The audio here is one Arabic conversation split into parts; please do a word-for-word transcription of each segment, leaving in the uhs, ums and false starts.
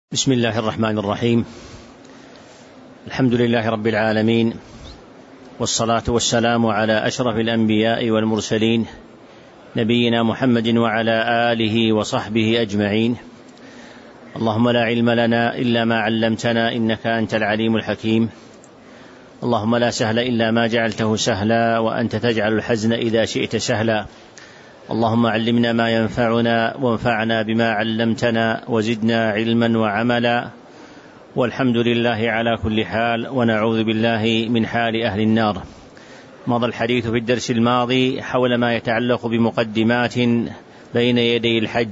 بسم الله الرحمن الرحيم. الحمد لله رب العالمين، والصلاة والسلام على أشرف الأنبياء والمرسلين، نبينا محمد وعلى آله وصحبه أجمعين. اللهم لا علم لنا إلا ما علمتنا إنك أنت العليم الحكيم. اللهم لا سهل إلا ما جعلته سهلا، وأنت تجعل الحزن إذا شئت سهلا. اللهم علمنا ما ينفعنا وانفعنا بما علمتنا وزدنا علما وعملا، والحمد لله على كل حال، ونعوذ بالله من حال أهل النار. مضى الحديث في الدرس الماضي حول ما يتعلق بمقدمات بين يدي الحج.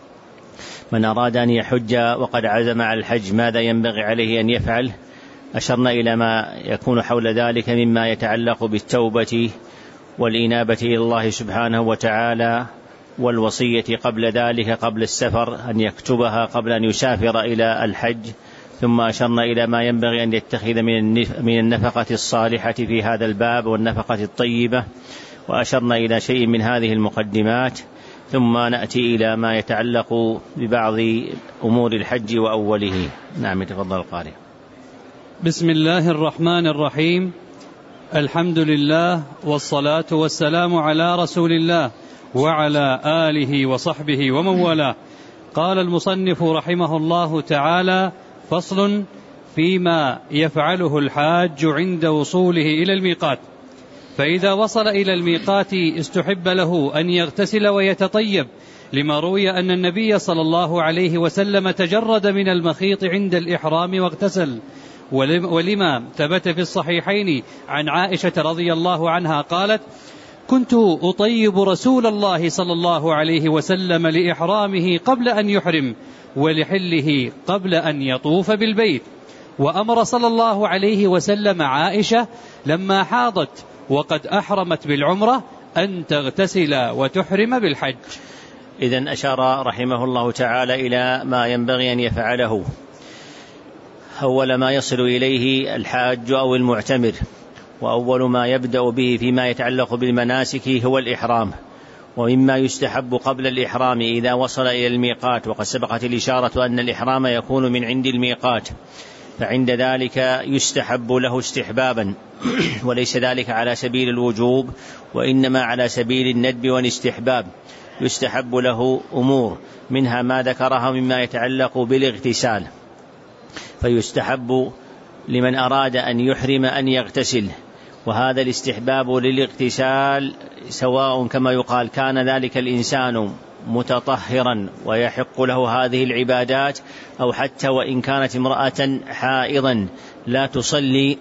من أراد أن يحج وقد عزم على الحج ماذا ينبغي عليه أن يفعل؟ أشرنا إلى ما يكون حول ذلك مما يتعلق بالتوبة والإنابة إلى الله سبحانه وتعالى، والوصية قبل ذلك قبل السفر أن يكتبها قبل أن يسافر إلى الحج. ثم أشرنا إلى ما ينبغي أن يتخذ من النفقة الصالحة في هذا الباب والنفقة الطيبة، وأشرنا إلى شيء من هذه المقدمات. ثم نأتي إلى ما يتعلق ببعض أمور الحج وأوله. نعم، تفضل القارئ. بسم الله الرحمن الرحيم. الحمد لله، والصلاة والسلام على رسول الله وعلى آله وصحبه ومن والاه. قال المصنف رحمه الله تعالى: فصل فيما يفعله الحاج عند وصوله إلى الميقات. فإذا وصل إلى الميقات استحب له أن يغتسل ويتطيب، لما روي أن النبي صلى الله عليه وسلم تجرد من المخيط عند الإحرام واغتسل، ولما ثبت في الصحيحين عن عائشة رضي الله عنها قالت: كنت أطيب رسول الله صلى الله عليه وسلم لإحرامه قبل أن يحرم، ولحله قبل أن يطوف بالبيت. وأمر صلى الله عليه وسلم عائشة لما حاضت وقد أحرمت بالعمرة أن تغتسل وتحرم بالحج. إذن أشار رحمه الله تعالى إلى ما ينبغي أن يفعله أول ما يصل إليه الحاج أو المعتمر، وأول ما يبدأ به فيما يتعلق بالمناسك هو الإحرام. ومما يستحب قبل الإحرام إذا وصل إلى الميقات، وقد سبقت الإشارة أن الإحرام يكون من عند الميقات، فعند ذلك يستحب له استحبابا، وليس ذلك على سبيل الوجوب، وإنما على سبيل الندب والاستحباب. يستحب له أمور منها ما ذكرها مما يتعلق بالاغتسال، فيستحب لمن أراد أن يحرم أن يغتسل، وهذا الاستحباب للاغتسال سواء كما يقال كان ذلك الإنسان متطهرا ويحق له هذه العبادات، أو حتى وإن كانت امرأة حائضا لا تصلي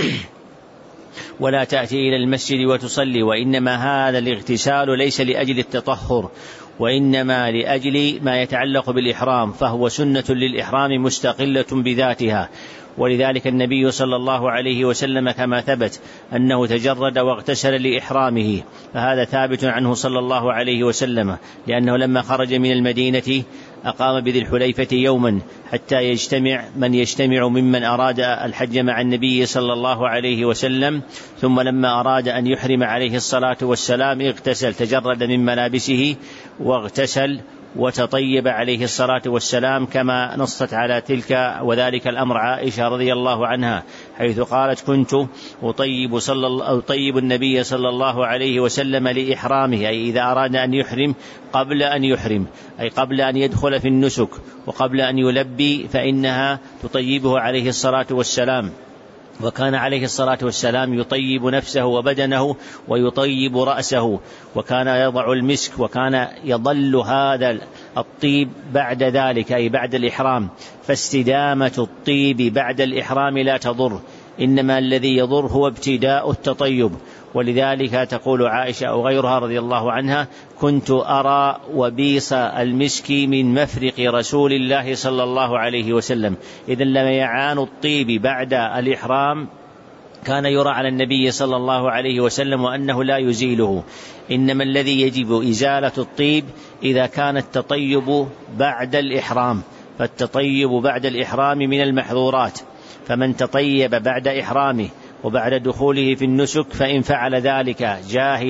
ولا تأتي إلى المسجد وتصلي، وإنما هذا الاغتسال ليس لأجل التطهر، وإنما لأجل ما يتعلق بالإحرام، فهو سنة للإحرام مستقلة بذاتها. ولذلك النبي صلى الله عليه وسلم كما ثبت أنه تجرد واغتسل لإحرامه، فهذا ثابت عنه صلى الله عليه وسلم، لأنه لما خرج من المدينة أقام بذي الحليفة يوما حتى يجتمع من يجتمع ممن أراد الحج مع النبي صلى الله عليه وسلم، ثم لما أراد أن يحرم عليه الصلاة والسلام اغتسل، تجرد من ملابسه واغتسل وتطيب عليه الصلاة والسلام، كما نصت على تلك وذلك الأمر عائشة رضي الله عنها، حيث قالت: كنت أطيب, صلى أطيب النبي صلى الله عليه وسلم لإحرامه، أي إذا أراد أن يحرم قبل أن يحرم، أي قبل أن يدخل في النسك وقبل أن يلبي، فإنها تطيبه عليه الصلاة والسلام. وكان عليه الصلاة والسلام يطيب نفسه وبدنه ويطيب رأسه، وكان يضع المسك، وكان يظل هذا الطيب بعد ذلك أي بعد الإحرام، فاستدامة الطيب بعد الإحرام لا تضر، إنما الذي يضر هو ابتداء التطيب. ولذلك تقول عائشة أو غيرها رضي الله عنها: كنت أرى وبيص المسك من مفرق رسول الله صلى الله عليه وسلم. إذن لما يعان الطيب بعد الإحرام كان يرى على النبي صلى الله عليه وسلم وأنه لا يزيله، إنما الذي يجب إزالة الطيب إذا كان التطيب بعد الإحرام، فالتطيب بعد الإحرام من المحظورات، فمن تطيب بعد إحرامه وبعد دخوله في النسك فإن فعل ذلك جاهلا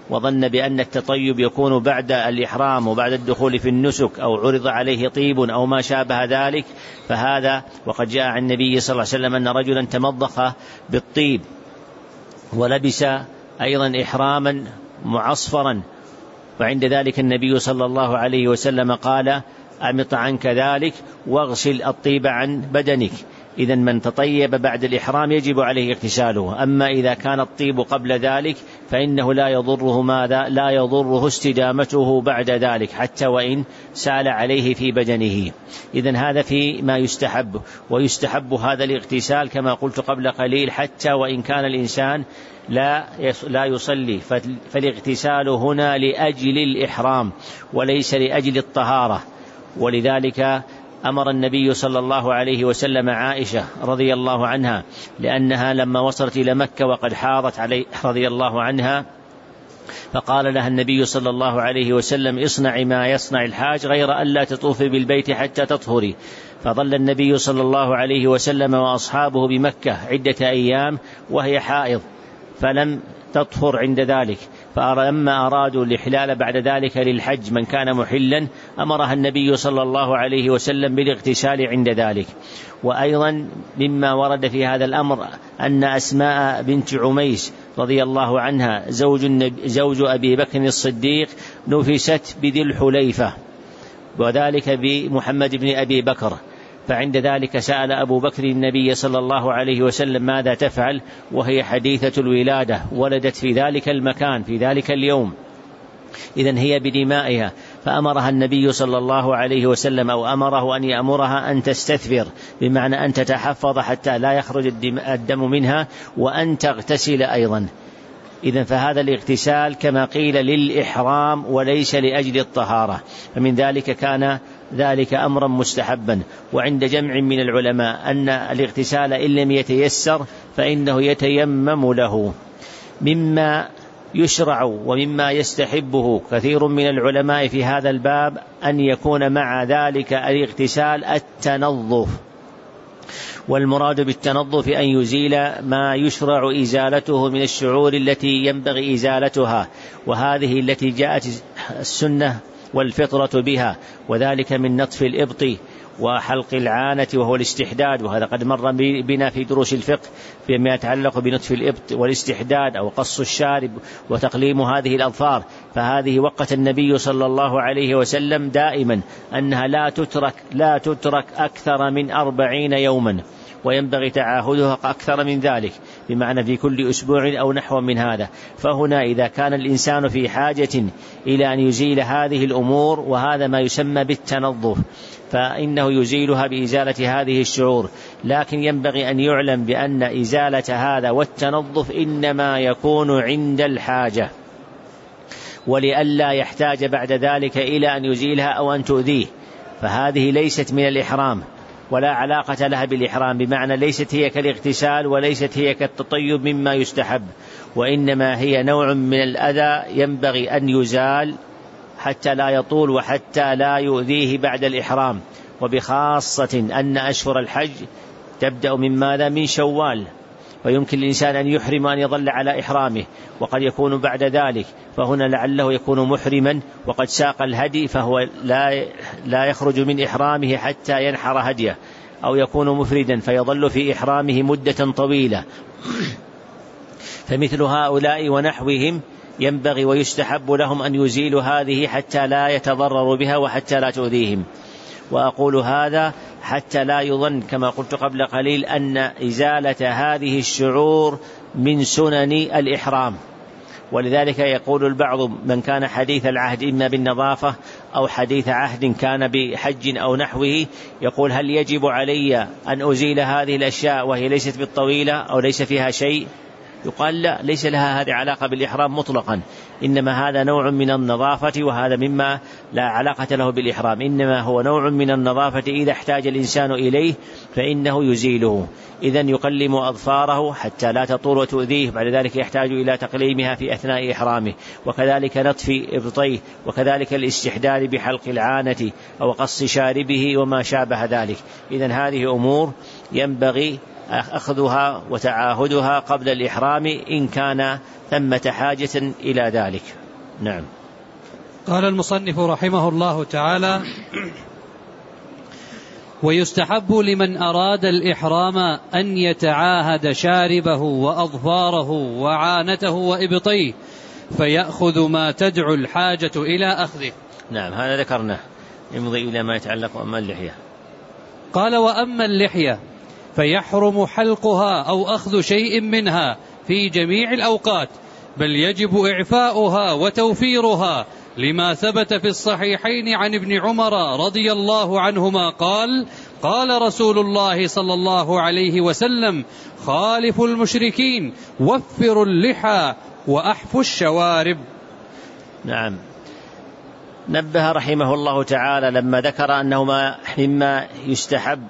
وظن بأن التطيب يكون بعد الإحرام وبعد الدخول في النسك أو عرض عليه طيب أو ما شابه ذلك فهذا. وقد جاء عن النبي صلى الله عليه وسلم أن رجلا تمضخ بالطيب ولبس أيضا إحراما معصفرا، وعند ذلك النبي صلى الله عليه وسلم قال أمط عنك ذلك واغسل الطيب عن بدنك. إذن من تطيب بعد الإحرام يجب عليه اغتساله. أما إذا كان الطيب قبل ذلك فإنه لا يضره ماذا لا يضره استدامته بعد ذلك حتى وإن سال عليه في بدنه. إذن هذا في ما يستحب، ويستحب هذا الاغتسال كما قلت قبل قليل حتى وإن كان الإنسان لا لا يصلي، فالاغتسال هنا لأجل الإحرام وليس لأجل الطهارة. ولذلك أمر النبي صلى الله عليه وسلم عائشة رضي الله عنها، لأنها لما وصلت إلى مكة وقد حاضت عليه رضي الله عنها، فقال لها النبي صلى الله عليه وسلم اصنعي ما يصنع الحاج غير ألا تطوفي بالبيت حتى تطهري. فظل النبي صلى الله عليه وسلم وأصحابه بمكة عدة أيام وهي حائض فلم تطهر عند ذلك، فلما أرادوا الإحلال بعد ذلك للحج من كان محلا أمرها النبي صلى الله عليه وسلم بالاغتسال عند ذلك. وأيضا مما ورد في هذا الأمر أن أسماء بنت عميس رضي الله عنها زوج, زوج أبي بكر الصديق نفست بذي الحليفة، وذلك بمحمد بن أبي بكر، فعند ذلك سأل أبو بكر النبي صلى الله عليه وسلم ماذا تفعل وهي حديثة الولادة ولدت في ذلك المكان في ذلك اليوم، إذن هي بدمائها، فأمرها النبي صلى الله عليه وسلم أو أمره أن يأمرها أن تستثفر، بمعنى أن تتحفظ حتى لا يخرج الدم منها، وأن تغتسل أيضا. إذن فهذا الاغتسال كما قيل للإحرام وليس لأجل الطهارة، فمن ذلك كان ذلك أمرا مستحبا. وعند جمع من العلماء أن الاغتسال إن لم يتيسر فإنه يتيمم له. مما يشرع ومما يستحبه كثير من العلماء في هذا الباب أن يكون مع ذلك الاغتسال التنظف، والمراد بالتنظف أن يزيل ما يشرع إزالته من الشعور التي ينبغي إزالتها، وهذه التي جاءت السنة والفطرة بها، وذلك من نطف الإبط وحلق العانة وهو الاستحداد، وهذا قد مر بنا في دروس الفقه فيما يتعلق بنطف الإبط والاستحداد أو قص الشارب وتقليم هذه الأظفار. فهذه وقت النبي صلى الله عليه وسلم دائما أنها لا تترك, لا تترك أكثر من أربعين يوما، وينبغي تعاهدها أكثر من ذلك، بمعنى في كل أسبوع أو نحو من هذا. فهنا إذا كان الإنسان في حاجة إلى أن يزيل هذه الأمور، وهذا ما يسمى بالتنظف، فإنه يزيلها بإزالة هذه الشعور، لكن ينبغي أن يعلم بأن إزالة هذا والتنظف إنما يكون عند الحاجة، ولئلا يحتاج بعد ذلك إلى أن يزيلها أو أن تؤذيه، فهذه ليست من الإحرام ولا علاقة لها بالإحرام، بمعنى ليست هي كالاغتسال وليست هي كالتطيب مما يستحب، وإنما هي نوع من الأذى ينبغي أن يزال حتى لا يطول وحتى لا يؤذيه بعد الإحرام. وبخاصة أن أشهر الحج تبدأ من ماذا؟ من شوال، ويمكن الإنسان أن يحرم أن يظل على إحرامه، وقد يكون بعد ذلك، فهنا لعله يكون محرما وقد ساق الهدي فهو لا لا يخرج من إحرامه حتى ينحر هديه، أو يكون مفردا فيظل في إحرامه مدة طويلة. فمثل هؤلاء ونحوهم ينبغي ويستحب لهم أن يزيلوا هذه حتى لا يتضرروا بها وحتى لا تؤذيهم. وأقول هذا حتى لا يظن كما قلت قبل قليل أن إزالة هذه الشعور من سنن الإحرام، ولذلك يقول البعض من كان حديث العهد إما بالنظافة أو حديث عهد كان بحج أو نحوه، يقول هل يجب علي أن أزيل هذه الأشياء وهي ليست بالطويلة أو ليس فيها شيء؟ يقال لا، ليس لها هذه علاقة بالإحرام مطلقا، إنما هذا نوع من النظافة، وهذا مما لا علاقة له بالإحرام، إنما هو نوع من النظافة إذا احتاج الإنسان إليه فإنه يزيله. إذن يقلم أظفاره حتى لا تطول وتؤذيه، بعد ذلك يحتاج إلى تقليمها في أثناء إحرامه، وكذلك نطف إبطيه، وكذلك الاستحداد بحلق العانة أو قص شاربه وما شابه ذلك. إذن هذه أمور ينبغي أخذها وتعاهدها قبل الإحرام إن كان ثمة حاجة إلى ذلك. نعم. قال المصنف رحمه الله تعالى: ويستحب لمن أراد الإحرام أن يتعاهد شاربه وأظفاره وعانته وإبطيه فيأخذ ما تدعو الحاجة إلى أخذه. نعم، هذا ذكرناه، يمضي إلى ما يتعلق. أما اللحية قال: وأما اللحية فيحرم حلقها أو أخذ شيء منها في جميع الأوقات، بل يجب إعفاؤها وتوفيرها، لما ثبت في الصحيحين عن ابن عمر رضي الله عنهما قال: قال رسول الله صلى الله عليه وسلم: خالفوا المشركين، وفروا اللحى، وأحفوا الشوارب. نعم. نبه رحمه الله تعالى لما ذكر أنه مما يستحب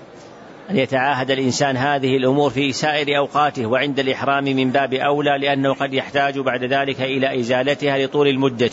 أن يتعاهد الإنسان هذه الأمور في سائر أوقاته، وعند الإحرام من باب أولى، لأنه قد يحتاج بعد ذلك إلى إزالتها لطول المدة،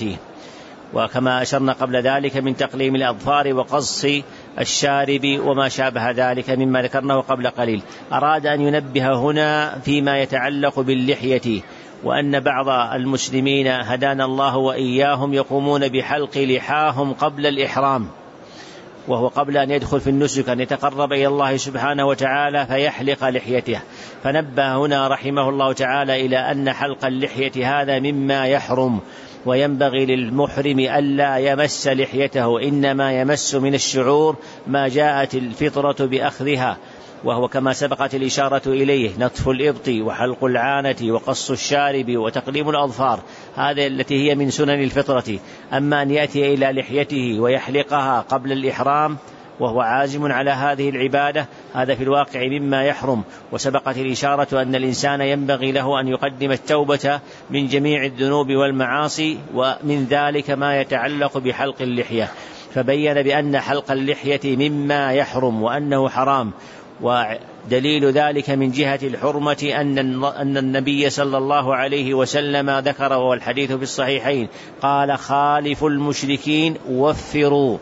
وكما أشرنا قبل ذلك من تقليم الأظفار وقص الشارب وما شابه ذلك مما ذكرناه قبل قليل. أراد أن ينبه هنا فيما يتعلق باللحية، وأن بعض المسلمين هدانا الله وإياهم يقومون بحلق لحاهم قبل الإحرام، وهو قبل أن يدخل في النسك أن يتقرب إلى الله سبحانه وتعالى فيحلق لحيته. فنبه هنا رحمه الله تعالى إلى أن حلق اللحية هذا مما يحرم، وينبغي للمحرم ألا يمس لحيته، إنما يمس من الشعور ما جاءت الفطرة بأخذها، وهو كما سبقت الإشارة إليه نطف الإبط وحلق العانة وقص الشارب وتقليم الأظفار، هذه التي هي من سنن الفطرة. أما أن يأتي إلى لحيته ويحلقها قبل الإحرام وهو عازم على هذه العبادة، هذا في الواقع مما يحرم. وسبقت الإشارة أن الإنسان ينبغي له أن يقدم التوبة من جميع الذنوب والمعاصي، ومن ذلك ما يتعلق بحلق اللحية، فبين بأن حلق اللحية مما يحرم وأنه حرام. ودليل ذلك من جهة الحرمة أن النبي صلى الله عليه وسلم ذكر، والحديث في الصحيحين، قال: خالفوا المشركين وفروا،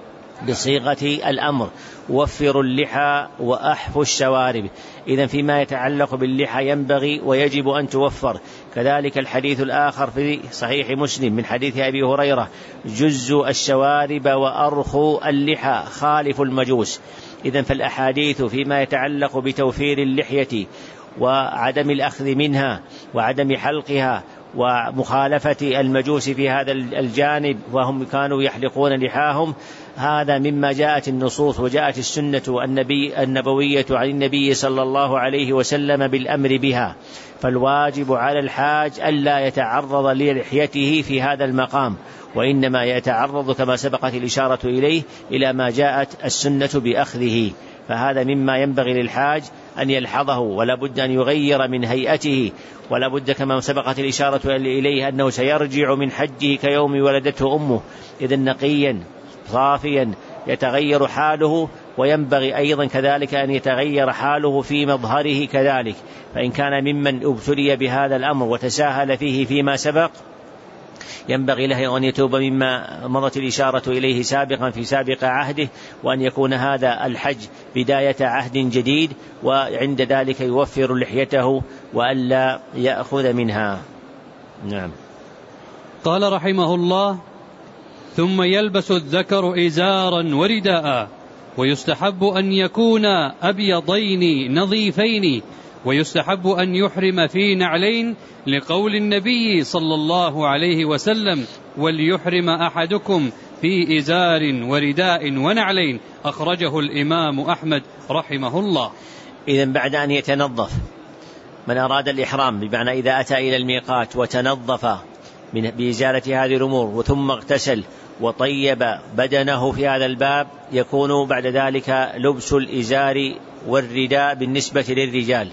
بصيغة الأمر، وفروا اللحى وأحفوا الشوارب. إذن فيما يتعلق باللحى ينبغي ويجب أن توفر. كذلك الحديث الآخر في صحيح مسلم من حديث أبي هريرة: جزوا الشوارب وأرخوا اللحى، خالفوا المجوس. إذن فالأحاديث فيما يتعلق بتوفير اللحية وعدم الأخذ منها وعدم حلقها ومخالفة المجوس في هذا الجانب، وهم كانوا يحلقون لحاهم، هذا مما جاءت النصوص وجاءت السنة النبي النبوية عن النبي صلى الله عليه وسلم بالأمر بها. فالواجب على الحاج ألا يتعرض للحيته في هذا المقام، وإنما يتعرض كما سبقت الإشارة إليه إلى ما جاءت السنة بأخذه. فهذا مما ينبغي للحاج أن يلحظه، ولا بد أن يغير من هيئته، ولا بد كما سبقت الإشارة إليه أنه سيرجع من حجه كيوم ولدته أمه، إذن نقيا صافيا يتغير حاله. وينبغي أيضا كذلك أن يتغير حاله في مظهره كذلك، فإن كان ممن ابتلي بهذا الأمر وتساهل فيه فيما سبق ينبغي له أن يتوب مما مضت الإشارة إليه سابقا في سابق عهده، وأن يكون هذا الحج بداية عهد جديد، وعند ذلك يوفر لحيته وألا يأخذ منها. نعم. قال رحمه الله: ثم يلبس الذكر إزارا ورداء، ويستحب أن يكونا أبيضين نظيفين، ويستحب أن يحرم في نعلين، لقول النبي صلى الله عليه وسلم: وليحرم أحدكم في إزار ورداء ونعلين. أخرجه الإمام أحمد رحمه الله. إذن بعد أن يتنظف من أراد الإحرام، بمعنى إذا أتى إلى الميقات وتنظف بإزالة هذه الأمور وثم اغتسل وطيب بدنه في هذا الباب، يكون بعد ذلك لبس الإزار والرداء بالنسبة للرجال.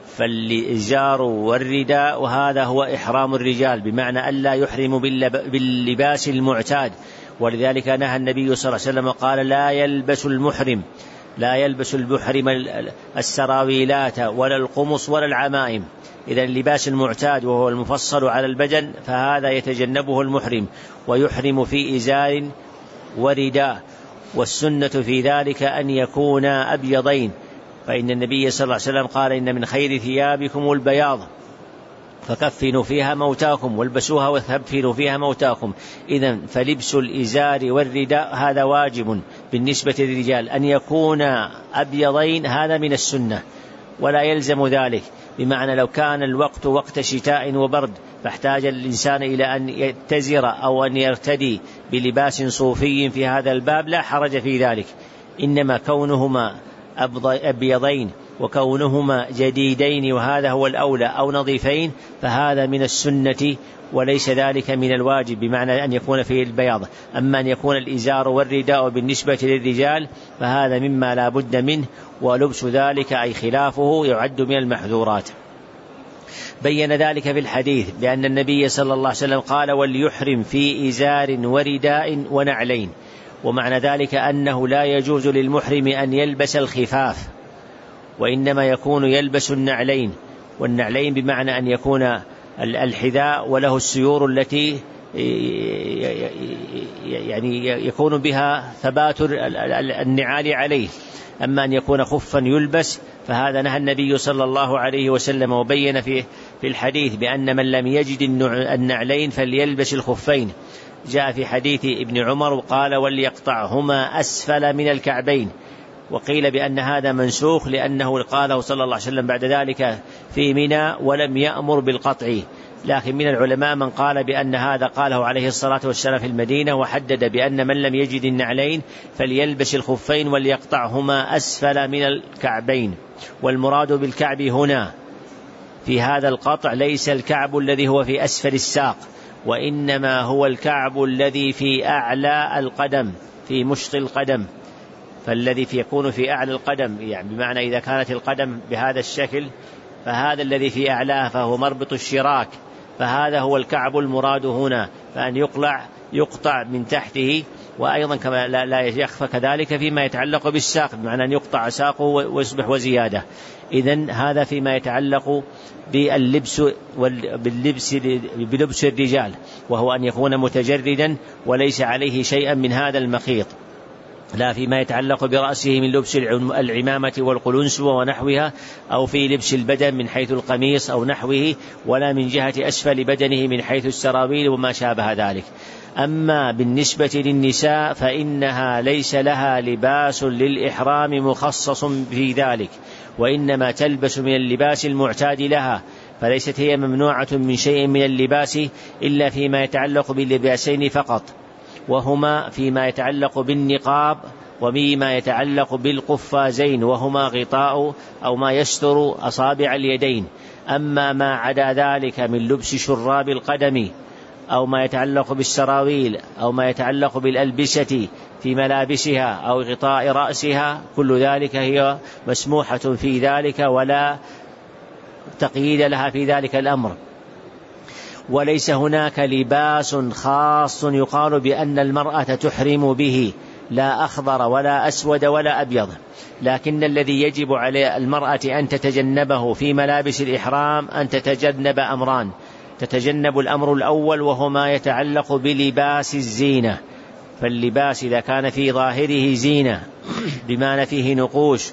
فالإزار والرداء وهذا هو إحرام الرجال، بمعنى ألا يحرم باللباس المعتاد. ولذلك نهى النبي صلى الله عليه وسلم قال: لا يلبس المحرم لا يلبس المحرم السراويلات ولا القمص ولا العمائم. إذا اللباس المعتاد وهو المفصل على البدن فهذا يتجنبه المحرم، ويحرم في إزار ورداء. والسنة في ذلك أن يكون أبيضين، فإن النبي صلى الله عليه وسلم قال إن من خير ثيابكم البياض فكفنوا فيها موتاكم والبسوها وكفنوا فيها موتاكم. إذن فلبس الإزار والرداء هذا واجب بالنسبة للرجال، أن يكون أبيضين هذا من السنة ولا يلزم ذلك، بمعنى لو كان الوقت وقت شتاء وبرد فاحتاج الإنسان إلى أن يتزر أو أن يرتدي بلباس صوفي في هذا الباب لا حرج في ذلك، إنما كونهما أبيضين وكونهما جديدين وهذا هو الأولى أو نظيفين فهذا من السنة وليس ذلك من الواجب، بمعنى أن يكون فيه البياض. أما أن يكون الإزار والرداء بالنسبة للرجال فهذا مما لا بد منه، ولبس ذلك أي خلافه يعد من المحذورات. بين ذلك في الحديث بأن النبي صلى الله عليه وسلم قال وليحرم في إزار ورداء ونعلين، ومعنى ذلك أنه لا يجوز للمحرم أن يلبس الخفاف، وإنما يكون يلبس النعلين، والنعلين بمعنى أن يكون الحذاء وله السيور التي يعني يكون بها ثبات النعال عليه. أما أن يكون خفا يلبس فهذا نهى النبي صلى الله عليه وسلم، وبين في في الحديث بأن من لم يجد النعلين فليلبس الخفين. جاء في حديث ابن عمر وقال وليقطعهما أسفل من الكعبين، وقيل بأن هذا منسوخ لأنه قاله صلى الله عليه وسلم بعد ذلك في منى ولم يأمر بالقطع، لكن من العلماء من قال بأن هذا قاله عليه الصلاة والسلام في المدينة، وحدد بأن من لم يجد النعلين فليلبس الخفين وليقطعهما أسفل من الكعبين. والمراد بالكعب هنا في هذا القطع ليس الكعب الذي هو في أسفل الساق، وإنما هو الكعب الذي في أعلى القدم في مشط القدم، فالذي يكون في أعلى القدم يعني بمعنى إذا كانت القدم بهذا الشكل فهذا الذي في أعلاه فهو مربط الشراك، فهذا هو الكعب المراد هنا، فأن يقلع يقطع من تحته. وأيضا كما لا, لا يخفى كذلك فيما يتعلق بالساق، بمعنى أن يقطع ساقه ويصبح وزيادة. إذن هذا فيما يتعلق باللبس باللبس بلبس الرجال، وهو أن يكون متجردا وليس عليه شيئا من هذا المخيط، لا فيما يتعلق برأسه من لبس العمامة والقلنسوة ونحوها، أو في لبس البدن من حيث القميص أو نحوه، ولا من جهة أسفل بدنه من حيث السراويل وما شابه ذلك. أما بالنسبة للنساء فإنها ليس لها لباس للإحرام مخصص في ذلك، وإنما تلبس من اللباس المعتاد لها، فليست هي ممنوعة من شيء من اللباس إلا فيما يتعلق باللباسين فقط، وهما فيما يتعلق بالنقاب ومما يتعلق بالقفازين، وهما غطاء أو ما يستر أصابع اليدين. أما ما عدا ذلك من لبس شراب القدم أو ما يتعلق بالسراويل أو ما يتعلق بالألبسة في ملابسها أو غطاء رأسها، كل ذلك هي مسموحة في ذلك ولا تقييد لها في ذلك الأمر. وليس هناك لباس خاص يقال بأن المرأة تحرم به، لا أخضر ولا أسود ولا أبيض، لكن الذي يجب على المرأة أن تتجنبه في ملابس الإحرام أن تتجنب أمران. تتجنب الأمر الأول وهو ما يتعلق بلباس الزينة، فاللباس إذا كان في ظاهره زينة بمعنى فيه نقوش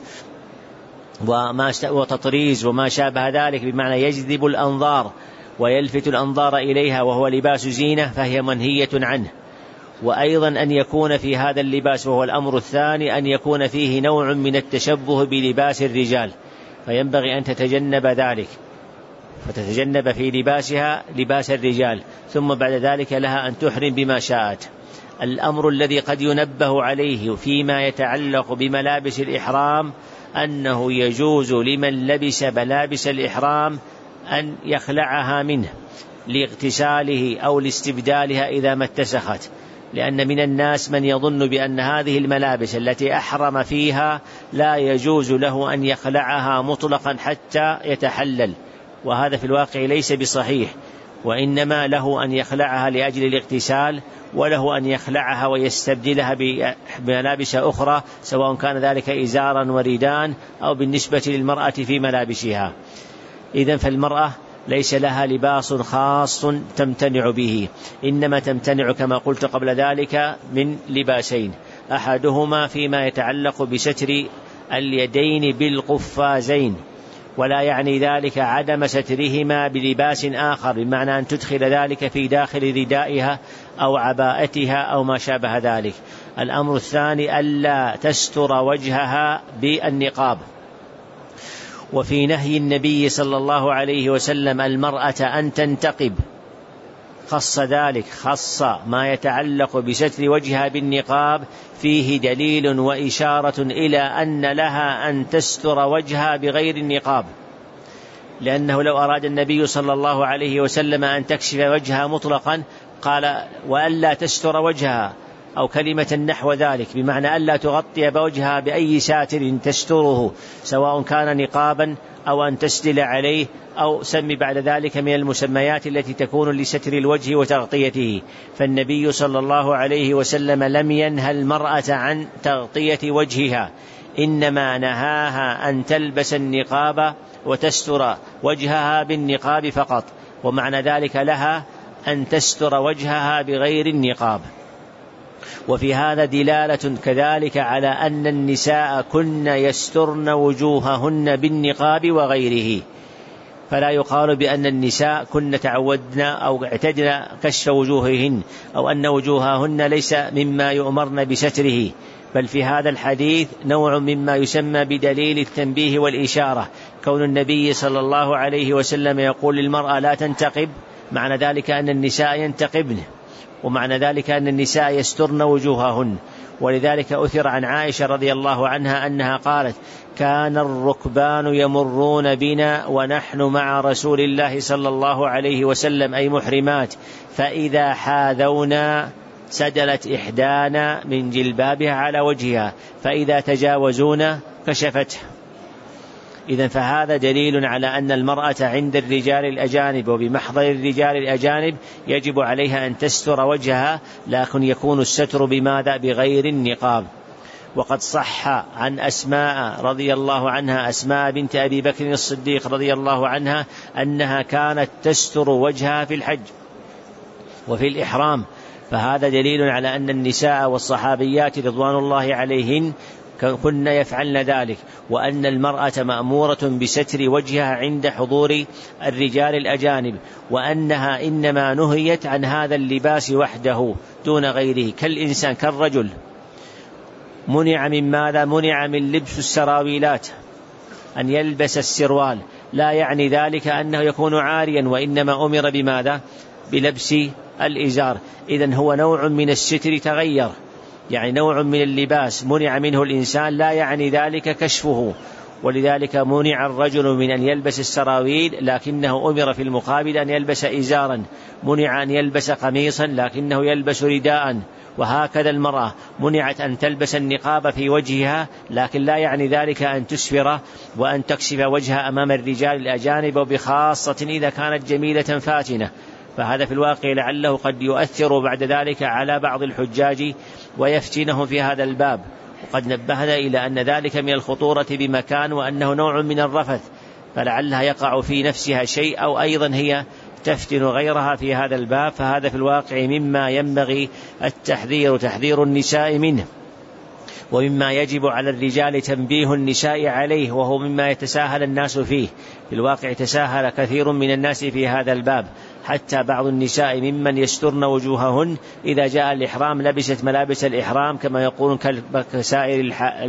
وما وتطريز وما شابه ذلك بمعنى يجذب الأنظار ويلفت الأنظار إليها وهو لباس زينة فهي منهية عنه. وأيضا أن يكون في هذا اللباس، وهو الأمر الثاني، أن يكون فيه نوع من التشبه بلباس الرجال، فينبغي أن تتجنب ذلك، فتتجنب في لباسها لباس الرجال، ثم بعد ذلك لها أن تحرم بما شاءت. الأمر الذي قد ينبه عليه فيما يتعلق بملابس الإحرام أنه يجوز لمن لبس ملابس الإحرام أن يخلعها منه لاغتساله أو لاستبدالها إذا ما اتسخت، لأن من الناس من يظن بأن هذه الملابس التي أحرم فيها لا يجوز له أن يخلعها مطلقا حتى يتحلل، وهذا في الواقع ليس بصحيح، وإنما له أن يخلعها لأجل الاغتسال، وله أن يخلعها ويستبدلها بملابس أخرى، سواء كان ذلك إزارا وردان أو بالنسبة للمرأة في ملابسها. إذن فالمرأة ليس لها لباس خاص تمتنع به، إنما تمتنع كما قلت قبل ذلك من لباسين، أحدهما فيما يتعلق بستر اليدين بالقفازين، ولا يعني ذلك عدم سترهما بلباس آخر، بمعنى أن تدخل ذلك في داخل ردائها أو عباءتها أو ما شابه ذلك. الأمر الثاني ألا تستر وجهها بالنقاب. وفي نهي النبي صلى الله عليه وسلم المرأة أن تنتقب خص ذلك، خص ما يتعلق بستر وجهها بالنقاب، فيه دليل وإشارة إلى أن لها أن تستر وجهها بغير النقاب، لأنه لو أراد النبي صلى الله عليه وسلم أن تكشف وجهها مطلقا قال وألا تستر وجهها، أو كلمة نحو ذلك، بمعنى ألا تغطي بوجهها بأي ساتر تستره، سواء كان نقابا أو أن تسدل عليه أو سمي بعد ذلك من المسميات التي تكون لستر الوجه وتغطيته. فالنبي صلى الله عليه وسلم لم ينهى المرأة عن تغطية وجهها، إنما نهاها أن تلبس النقاب وتستر وجهها بالنقاب فقط، ومعنى ذلك لها أن تستر وجهها بغير النقاب. وفي هذا دلالة كذلك على أن النساء كن يسترن وجوههن بالنقاب وغيره، فلا يقال بأن النساء كن تعودنا أو اعتدنا كشف وجوههن، أو أن وجوههن ليس مما يؤمرن بستره، بل في هذا الحديث نوع مما يسمى بدليل التنبيه والإشارة، كون النبي صلى الله عليه وسلم يقول للمرأة لا تنتقب، معنى ذلك أن النساء ينتقبن، ومعنى ذلك أن النساء يسترن وجوههن. ولذلك أثر عن عائشة رضي الله عنها أنها قالت كان الركبان يمرون بنا ونحن مع رسول الله صلى الله عليه وسلم أي محرمات، فإذا حاذونا سدلت إحدانا من جلبابها على وجهها، فإذا تجاوزونا كشفته. إذن فهذا دليل على أن المرأة عند الرجال الأجانب وبمحضر الرجال الأجانب يجب عليها أن تستر وجهها، لكن يكون الستر بماذا؟ بغير النقاب. وقد صح عن أسماء رضي الله عنها، أسماء بنت أبي بكر الصديق رضي الله عنها، أنها كانت تستر وجهها في الحج وفي الإحرام، فهذا دليل على أن النساء والصحابيات رضوان الله عليهن كن يفعلن ذلك، وأن المرأة مأمورة بستر وجهها عند حضور الرجال الأجانب، وأنها إنما نهيت عن هذا اللباس وحده دون غيره، كالإنسان كالرجل منع من ماذا؟ منع من لبس السراويلات، أن يلبس السروال، لا يعني ذلك أنه يكون عاريا، وإنما أمر بماذا؟ بلبس الإزار. إذن هو نوع من الستر تغير، يعني نوع من اللباس منع منه الإنسان، لا يعني ذلك كشفه. ولذلك منع الرجل من أن يلبس السراويل، لكنه أمر في المقابل أن يلبس إزارا، منع أن يلبس قميصا لكنه يلبس رداء. وهكذا المرأة منعت أن تلبس النقاب في وجهها، لكن لا يعني ذلك أن تسفر وأن تكشف وجهها أمام الرجال الأجانب، وبخاصة إذا كانت جميلة فاتنة، فهذا في الواقع لعله قد يؤثر بعد ذلك على بعض الحجاج ويفتنهم في هذا الباب. وقد نبهنا إلى أن ذلك من الخطورة بمكان، وأنه نوع من الرفث، فلعلها يقع في نفسها شيء، أو أيضا هي تفتن غيرها في هذا الباب. فهذا في الواقع مما ينبغي التحذير، تحذير النساء منه، ومما يجب على الرجال تنبيه النساء عليه، وهو مما يتساهل الناس فيه. في الواقع تساهل كثير من الناس في هذا الباب، حتى بعض النساء ممن يسترن وجوههن إذا جاء الإحرام لبست ملابس الإحرام كما يقولون كسائر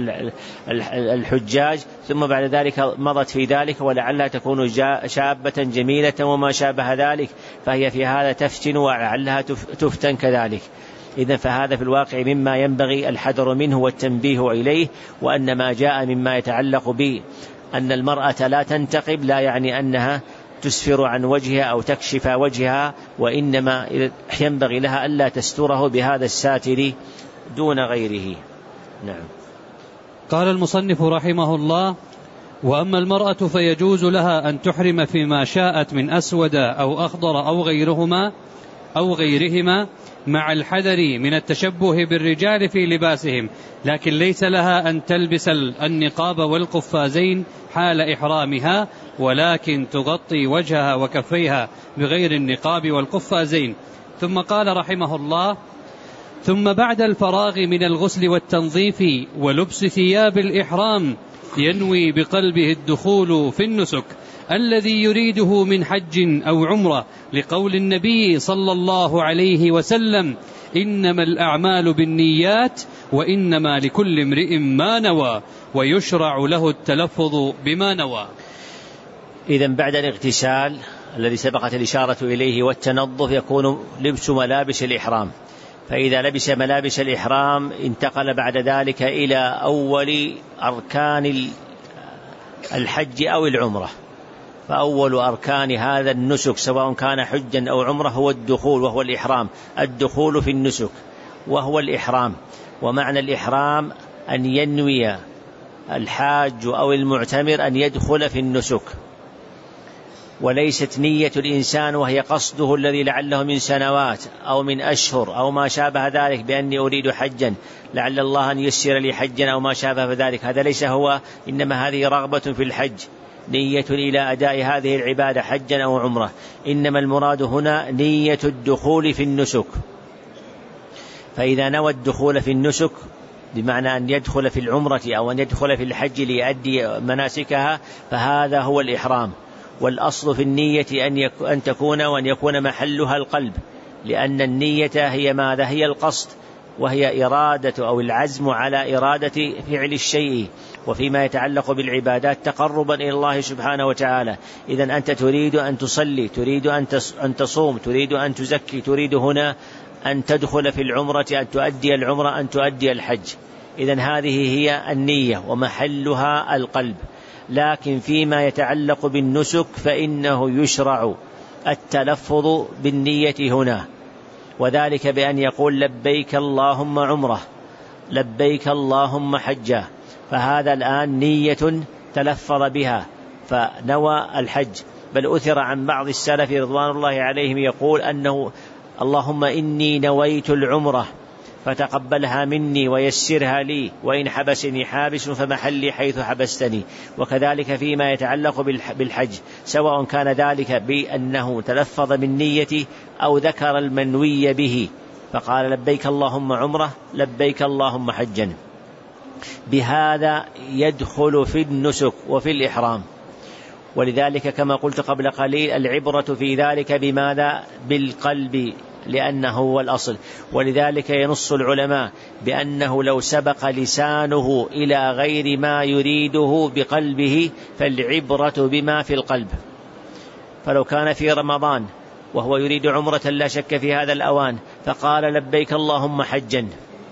الحجاج، ثم بعد ذلك مضت في ذلك، ولعلها تكون شابة جميلة وما شابه ذلك، فهي في هذا تفتن ولعلها تفتن كذلك. إذن فهذا في الواقع مما ينبغي الحذر منه والتنبيه إليه. وأن ما جاء مما يتعلق به أن المرأة لا تنتقب لا يعني أنها تسفر عن وجهها أو تكشف وجهها، وإنما ينبغي لها ألا تستره بهذا الساتر دون غيره. نعم. قال المصنف رحمه الله: وأما المرأة فيجوز لها أن تحرم فيما شاءت من أسود أو أخضر أو غيرهما أو غيرهما مع الحذر من التشبه بالرجال في لباسهم، لكن ليس لها أن تلبس النقاب والقفازين حال إحرامها، ولكن تغطي وجهها وكفيها بغير النقاب والقفازين. ثم قال رحمه الله: ثم بعد الفراغ من الغسل والتنظيف ولبس ثياب الإحرام ينوي بقلبه الدخول في النسك الذي يريده من حج أو عمرة، لقول النبي صلى الله عليه وسلم: إنما الأعمال بالنيات وإنما لكل امرئ ما نوى، ويشرع له التلفظ بما نوى. إذن بعد الاغتسال الذي سبقت الإشارة إليه والتنظف يكون لبس ملابس الإحرام، فإذا لبس ملابس الإحرام انتقل بعد ذلك إلى أول أركان الحج أو العمرة. فأول أركان هذا النسك سواء كان حجا أو عمرة هو الدخول وهو الإحرام، الدخول في النسك وهو الإحرام. ومعنى الإحرام أن ينوي الحاج أو المعتمر أن يدخل في النسك، وليست نية الإنسان وهي قصده الذي لعله من سنوات أو من أشهر أو ما شابه ذلك بأني أريد حجا، لعل الله أن يسر لي حجا أو ما شابه ذلك، هذا ليس هو، إنما هذه رغبة في الحج، نية إلى أداء هذه العبادة حجا أو عمرة. إنما المراد هنا نية الدخول في النسك. فإذا نوى الدخول في النسك بمعنى أن يدخل في العمرة أو أن يدخل في الحج ليؤدي مناسكها فهذا هو الإحرام. والأصل في النية أن, أن تكون وأن يكون محلها القلب، لأن النية هي ماذا؟ هي القصد، وهي إرادة أو العزم على إرادة فعل الشيء. وفيما يتعلق بالعبادات تقربا إلى الله سبحانه وتعالى، إذن أنت تريد أن تصلي، تريد أن تصوم، تريد أن تزكي، تريد هنا أن تدخل في العمرة، أن تؤدي العمرة، أن تؤدي الحج. إذن هذه هي النية ومحلها القلب. لكن فيما يتعلق بالنسك فإنه يشرع التلفظ بالنية هنا، وذلك بأن يقول: لبيك اللهم عمرة، لبيك اللهم حجة. فهذا الآن نية تلفظ بها فنوى الحج. بل أثر عن بعض السلف رضوان الله عليهم يقول أنه: اللهم إني نويت العمرة فتقبلها مني ويسرها لي، وإن حبسني حابس فمحلي حيث حبستني. وكذلك فيما يتعلق بالحج سواء كان ذلك بأنه تلفظ بالنية أو ذكر المنوي به فقال: لبيك اللهم عمرة، لبيك اللهم حجا. بهذا يدخل في النسك وفي الإحرام. ولذلك كما قلت قبل قليل العبرة في ذلك بماذا؟ بالقلب، لأنه هو الأصل. ولذلك ينص العلماء بأنه لو سبق لسانه إلى غير ما يريده بقلبه فالعبرة بما في القلب. فلو كان في رمضان وهو يريد عمرة لا شك في هذا الأوان فقال: لبيك اللهم حجا،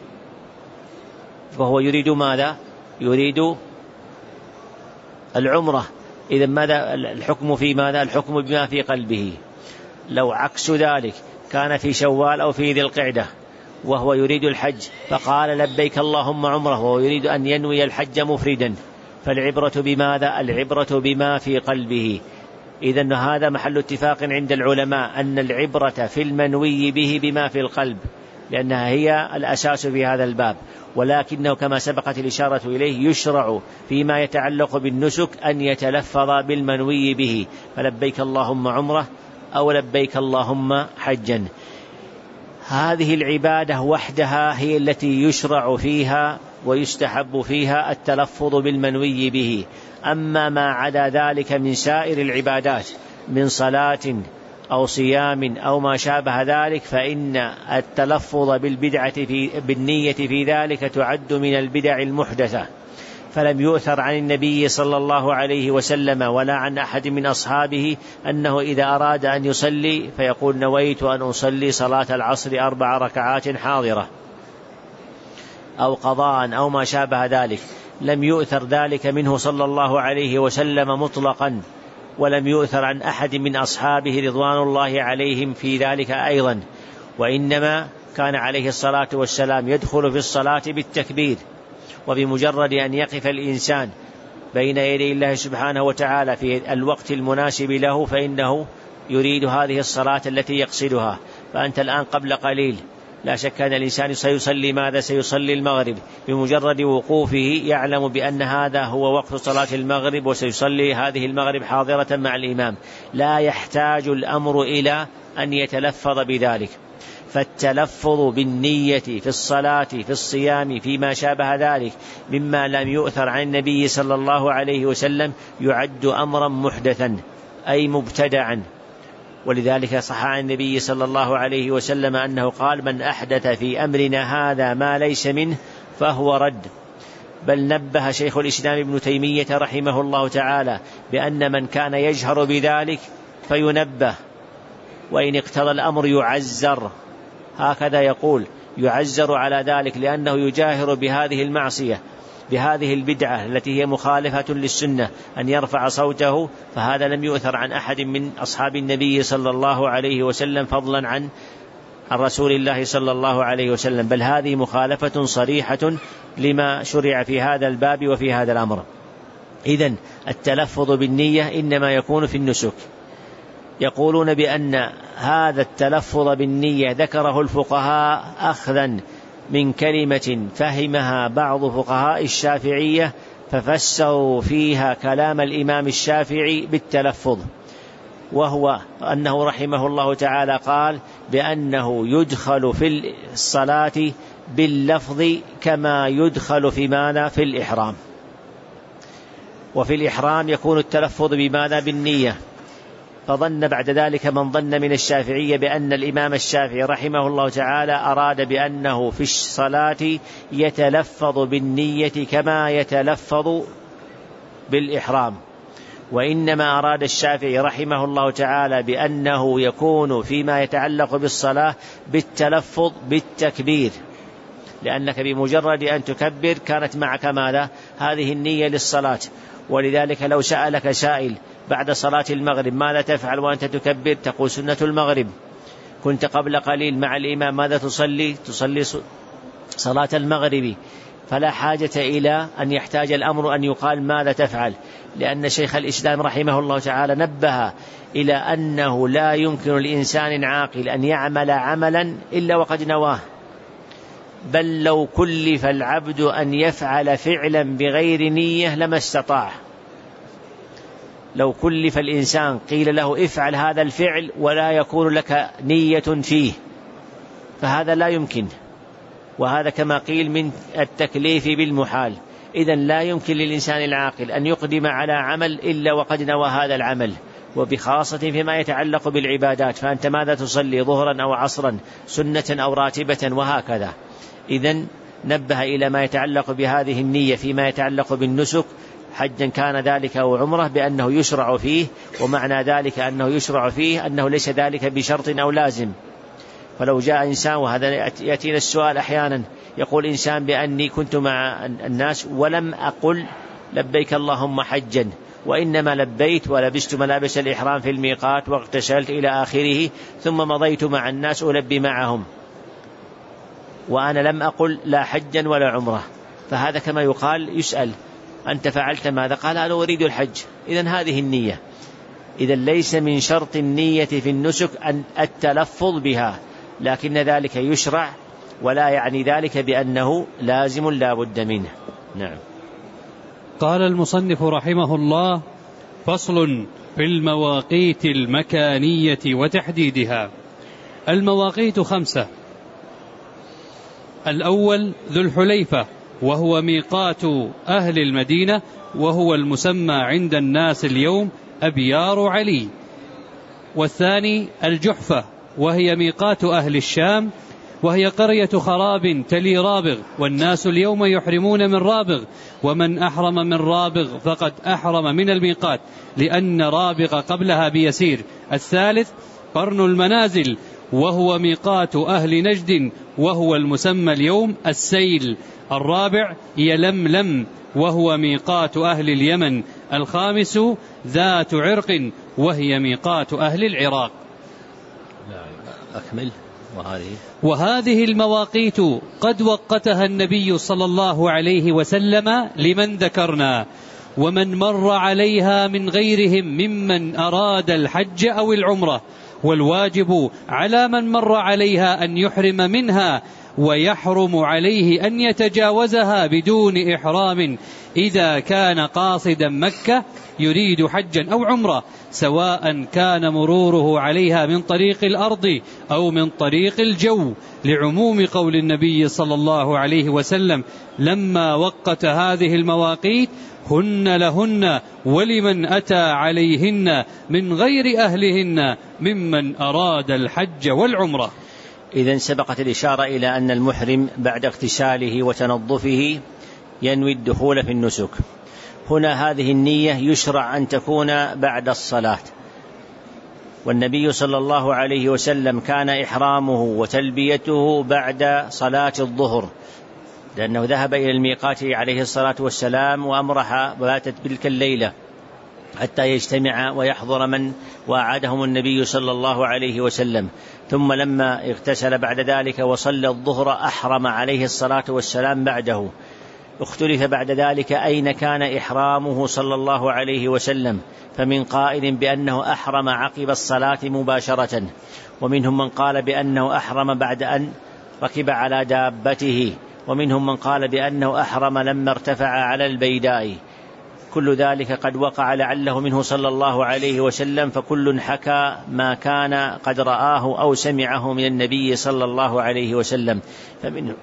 فهو يريد ماذا؟ يريد العمرة. إذن ماذا الحكم في ماذا؟ الحكم بما في قلبه. لو عكس ذلك كان في شوال أو في ذي القعدة وهو يريد الحج فقال: لبيك اللهم عمره، وهو يريد أن ينوي الحج مفردا، فالعبرة بماذا؟ العبرة بما في قلبه. إذن هذا محل اتفاق عند العلماء أن العبرة في المنوي به بما في القلب، لأنها هي الأساس في هذا الباب. ولكنه كما سبقت الإشارة إليه يشرع فيما يتعلق بالنسك أن يتلفظ بالمنوي به، فلبيك اللهم عمره أو لبيك اللهم حجا. هذه العبادة وحدها هي التي يشرع فيها ويستحب فيها التلفظ بالمنوي به. أما ما عدا ذلك من سائر العبادات من صلاة أو صيام أو ما شابه ذلك فإن التلفظ بالبدعة في بالنية في ذلك تعد من البدع المحدثة. فلم يؤثر عن النبي صلى الله عليه وسلم ولا عن أحد من أصحابه أنه إذا أراد أن يصلي فيقول: نويت أن أصلي صلاة العصر أربع ركعات حاضرة، أو قضاء أو ما شابه ذلك. لم يؤثر ذلك منه صلى الله عليه وسلم مطلقا، ولم يؤثر عن أحد من أصحابه رضوان الله عليهم في ذلك أيضا. وإنما كان عليه الصلاة والسلام يدخل في الصلاة بالتكبير، وبمجرد أن يقف الإنسان بين يدي الله سبحانه وتعالى في الوقت المناسب له فإنه يريد هذه الصلاة التي يقصدها. فأنت الآن قبل قليل لا شك أن الإنسان سيصلي ماذا؟ سيصلي المغرب، بمجرد وقوفه يعلم بأن هذا هو وقت صلاة المغرب وسيصلي هذه المغرب حاضرة مع الإمام، لا يحتاج الأمر إلى أن يتلفظ بذلك. فالتلفظ بالنية في الصلاة في الصيام فيما شابه ذلك مما لم يؤثر عن النبي صلى الله عليه وسلم يعد أمرا محدثا أي مبتدعا. ولذلك صح عن النبي صلى الله عليه وسلم أنه قال: من أحدث في أمرنا هذا ما ليس منه فهو رد. بل نبه شيخ الإسلام ابن تيمية رحمه الله تعالى بأن من كان يجهر بذلك فينبه، وإن اقتضى الأمر يعزر، هكذا يقول، يعزر على ذلك لأنه يجاهر بهذه المعصية بهذه البدعة التي هي مخالفة للسنة أن يرفع صوته، فهذا لم يؤثر عن أحد من أصحاب النبي صلى الله عليه وسلم فضلا عن الرسول الله صلى الله عليه وسلم، بل هذه مخالفة صريحة لما شرع في هذا الباب وفي هذا الأمر. إذن التلفظ بالنية إنما يكون في النسك. يقولون بأن هذا التلفظ بالنية ذكره الفقهاء أخذا من كلمة فهمها بعض فقهاء الشافعية ففسروا فيها كلام الإمام الشافعي بالتلفظ، وهو أنه رحمه الله تعالى قال بأنه يدخل في الصلاة باللفظ كما يدخل في ماذا في الإحرام. وفي الإحرام يكون التلفظ بماذا؟ بالنية. فظن بعد ذلك من ظن من الشافعية بأن الإمام الشافعي رحمه الله تعالى أراد بأنه في الصلاة يتلفظ بالنية كما يتلفظ بالإحرام، وإنما أراد الشافعي رحمه الله تعالى بأنه يكون فيما يتعلق بالصلاة بالتلفظ بالتكبير، لأنك بمجرد أن تكبر كانت معك ماذا؟ هذه النية للصلاة. ولذلك لو سألك سائل بعد صلاة المغرب ماذا تفعل وأنت تكبر؟ تقول سنة المغرب. كنت قبل قليل مع الإمام ماذا تصلي؟ تصلي صلاة المغرب. فلا حاجة إلى أن يحتاج الأمر أن يقال ماذا تفعل، لأن شيخ الإسلام رحمه الله تعالى نبه إلى أنه لا يمكن لإنسان عاقل أن يعمل عملا إلا وقد نواه، بل لو كلف العبد أن يفعل فعلا بغير نية لما استطاع. لو كلف الإنسان قيل له افعل هذا الفعل ولا يكون لك نية فيه فهذا لا يمكن، وهذا كما قيل من التكليف بالمحال. إذن لا يمكن للإنسان العاقل أن يقدم على عمل إلا وقد نوى هذا العمل، وبخاصة فيما يتعلق بالعبادات، فأنت ماذا تصلي؟ ظهرا أو عصرا، سنة أو راتبة، وهكذا. إذن نبه إلى ما يتعلق بهذه النية فيما يتعلق بالنسك، حجا كان ذلك أو عمره، بأنه يشرع فيه، ومعنى ذلك أنه يشرع فيه أنه ليس ذلك بشرط أو لازم. فلو جاء إنسان، وهذا يأتينا السؤال أحيانا، يقول إنسان بأني كنت مع الناس ولم أقل لبيك اللهم حجا، وإنما لبيت ولبست ملابس الإحرام في الميقات واغتسلت إلى آخره، ثم مضيت مع الناس ألبي معهم وأنا لم أقل لا حجا ولا عمره، فهذا كما يقال يسأل أنت فعلت ماذا؟ قال أنا أريد الحج. إذن هذه النية. إذن ليس من شرط النية في النسك أن التلفظ بها، لكن ذلك يشرع، ولا يعني ذلك بأنه لازم لا بد منه. نعم. قال المصنف رحمه الله: فصل في المواقيت المكانية وتحديدها. المواقيت خمسة: الأول ذو الحليفة، وهو ميقات أهل المدينة، وهو المسمى عند الناس اليوم أبيار علي. والثاني الجحفة، وهي ميقات أهل الشام، وهي قرية خراب تلي رابغ، والناس اليوم يحرمون من رابغ، ومن أحرم من رابغ فقد أحرم من الميقات، لأن رابغ قبلها بيسير. الثالث قرن المنازل، وهو ميقات أهل نجد، وهو المسمى اليوم السيل. الرابع يلملم، وهو ميقات أهل اليمن. الخامس ذات عرق، وهي ميقات أهل العراق. أكمل. وهذه وهذه المواقيت قد وقتها النبي صلى الله عليه وسلم لمن ذكرنا، ومن مر عليها من غيرهم ممن أراد الحج أو العمرة، والواجب على من مر عليها أن يحرم منها، ويحرم عليه أن يتجاوزها بدون إحرام إذا كان قاصدا مكة يريد حجا أو عمرة، سواء كان مروره عليها من طريق الأرض أو من طريق الجو، لعموم قول النبي صلى الله عليه وسلم لما وقت هذه المواقيت: هن لهن ولمن أتى عليهن من غير أهلهن ممن أراد الحج والعمرة. إذن سبقت الإشارة إلى أن المحرم بعد اغتساله وتنظفه ينوي الدخول في النسك. هنا هذه النية يشرع أن تكون بعد الصلاة، والنبي صلى الله عليه وسلم كان إحرامه وتلبيته بعد صلاة الظهر، لأنه ذهب إلى الميقات عليه الصلاة والسلام وأمرح باتت تلك الليلة حتى يجتمع ويحضر من وعدهم النبي صلى الله عليه وسلم. ثم لما اغتسل بعد ذلك وصلى الظهر أحرم عليه الصلاة والسلام بعده. اختلف بعد ذلك أين كان إحرامه صلى الله عليه وسلم، فمن قائل بأنه أحرم عقب الصلاة مباشرة، ومنهم من قال بأنه أحرم بعد أن ركب على دابته، ومنهم من قال بأنه أحرم لما ارتفع على البيداء. كل ذلك قد وقع لعله منه صلى الله عليه وسلم، فكل حكى ما كان قد رآه أو سمعه من النبي صلى الله عليه وسلم. فمن,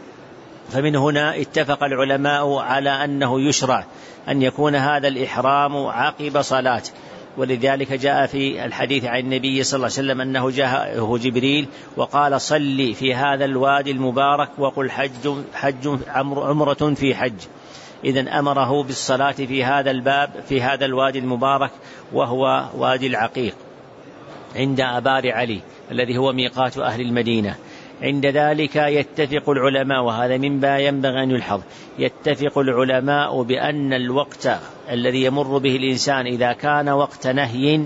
فمن هنا اتفق العلماء على أنه يشرع أن يكون هذا الإحرام عقب صلاة، ولذلك جاء في الحديث عن النبي صلى الله عليه وسلم أنه جاءه جبريل وقال: صلي في هذا الوادي المبارك وقل حج, حج عمرة في حج. إذن أمره بالصلاة في هذا الباب في هذا الوادي المبارك، وهو وادي العقيق عند آبار علي الذي هو ميقات أهل المدينة. عند ذلك يتفق العلماء، وهذا مما ينبغي أن يلحظ، يتفق العلماء بأن الوقت الذي يمر به الإنسان إذا كان وقت نهي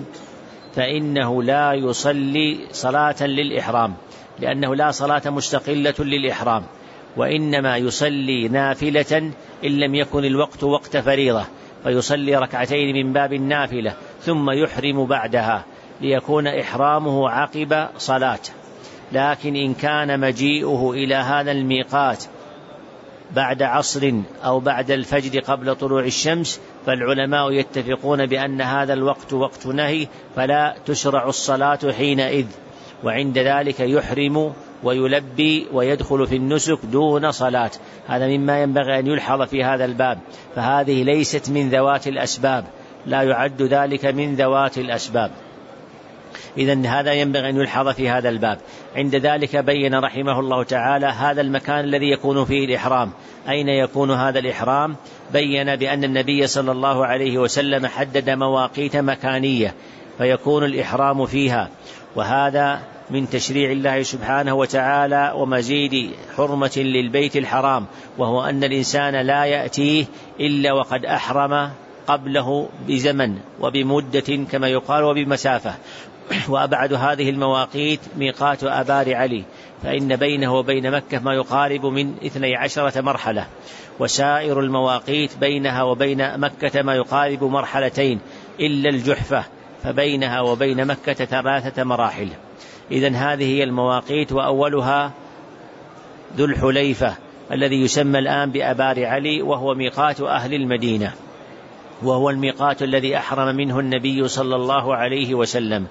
فإنه لا يصلي صلاة للإحرام، لأنه لا صلاة مستقلة للإحرام، وإنما يصلي نافلة إن لم يكن الوقت وقت فريضة، فيصلي ركعتين من باب النافلة ثم يحرم بعدها ليكون إحرامه عقب صلاة. لكن إن كان مجيئه إلى هذا الميقات بعد عصر أو بعد الفجر قبل طلوع الشمس، فالعلماء يتفقون بأن هذا الوقت وقت نهي، فلا تشرع الصلاة حينئذ، وعند ذلك يحرم ويلبي ويدخل في النسك دون صلاة. هذا مما ينبغي أن يلحظ في هذا الباب، فهذه ليست من ذوات الأسباب، لا يعد ذلك من ذوات الأسباب. إذن هذا ينبغي أن يلحظ في هذا الباب. عند ذلك بين رحمه الله تعالى هذا المكان الذي يكون فيه الإحرام. أين يكون هذا الإحرام؟ بين بأن النبي صلى الله عليه وسلم حدد مواقيت مكانية فيكون الإحرام فيها، وهذا من تشريع الله سبحانه وتعالى ومزيد حرمة للبيت الحرام، وهو أن الإنسان لا يأتيه إلا وقد أحرم قبله بزمن وبمدة كما يقال وبمسافة. وأبعد هذه المواقيت ميقات آبار علي، فإن بينه وبين مكة ما يقارب من اثني عشرة مرحلة، وسائر المواقيت بينها وبين مكة ما يقارب مرحلتين إلا الجحفة، فبينها وبين مكة ثلاثة مراحل. إذن هذه هي المواقيت، وأولها ذو الحليفة الذي يسمى الآن بآبار علي، وهو ميقات أهل المدينة، وهو الميقات الذي أحرم منه النبي صلى الله عليه وسلم.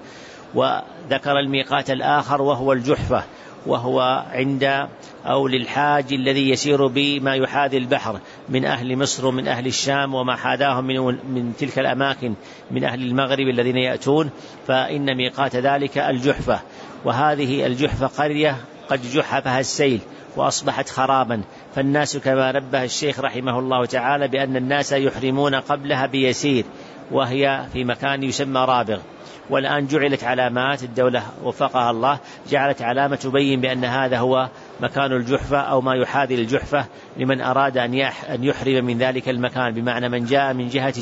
وذكر الميقات الآخر وهو الجحفة، وهو عند أو للحاج الذي يسير بما يحاذي البحر من أهل مصر ومن أهل الشام وما حاذاهم من, من تلك الأماكن من أهل المغرب الذين يأتون، فإن ميقات ذلك الجحفة. وهذه الجحفة قرية قد جحفها السيل وأصبحت خرابا، فالناس كما نبه الشيخ رحمه الله تعالى بأن الناس يحرمون قبلها بيسير، وهي في مكان يسمى رابغ. والآن جعلت علامات، الدولة وفقها الله جعلت علامة تبين بأن هذا هو مكان الجحفة أو ما يحاذي الجحفة لمن أراد أن يحرم من ذلك المكان، بمعنى من جاء من جهة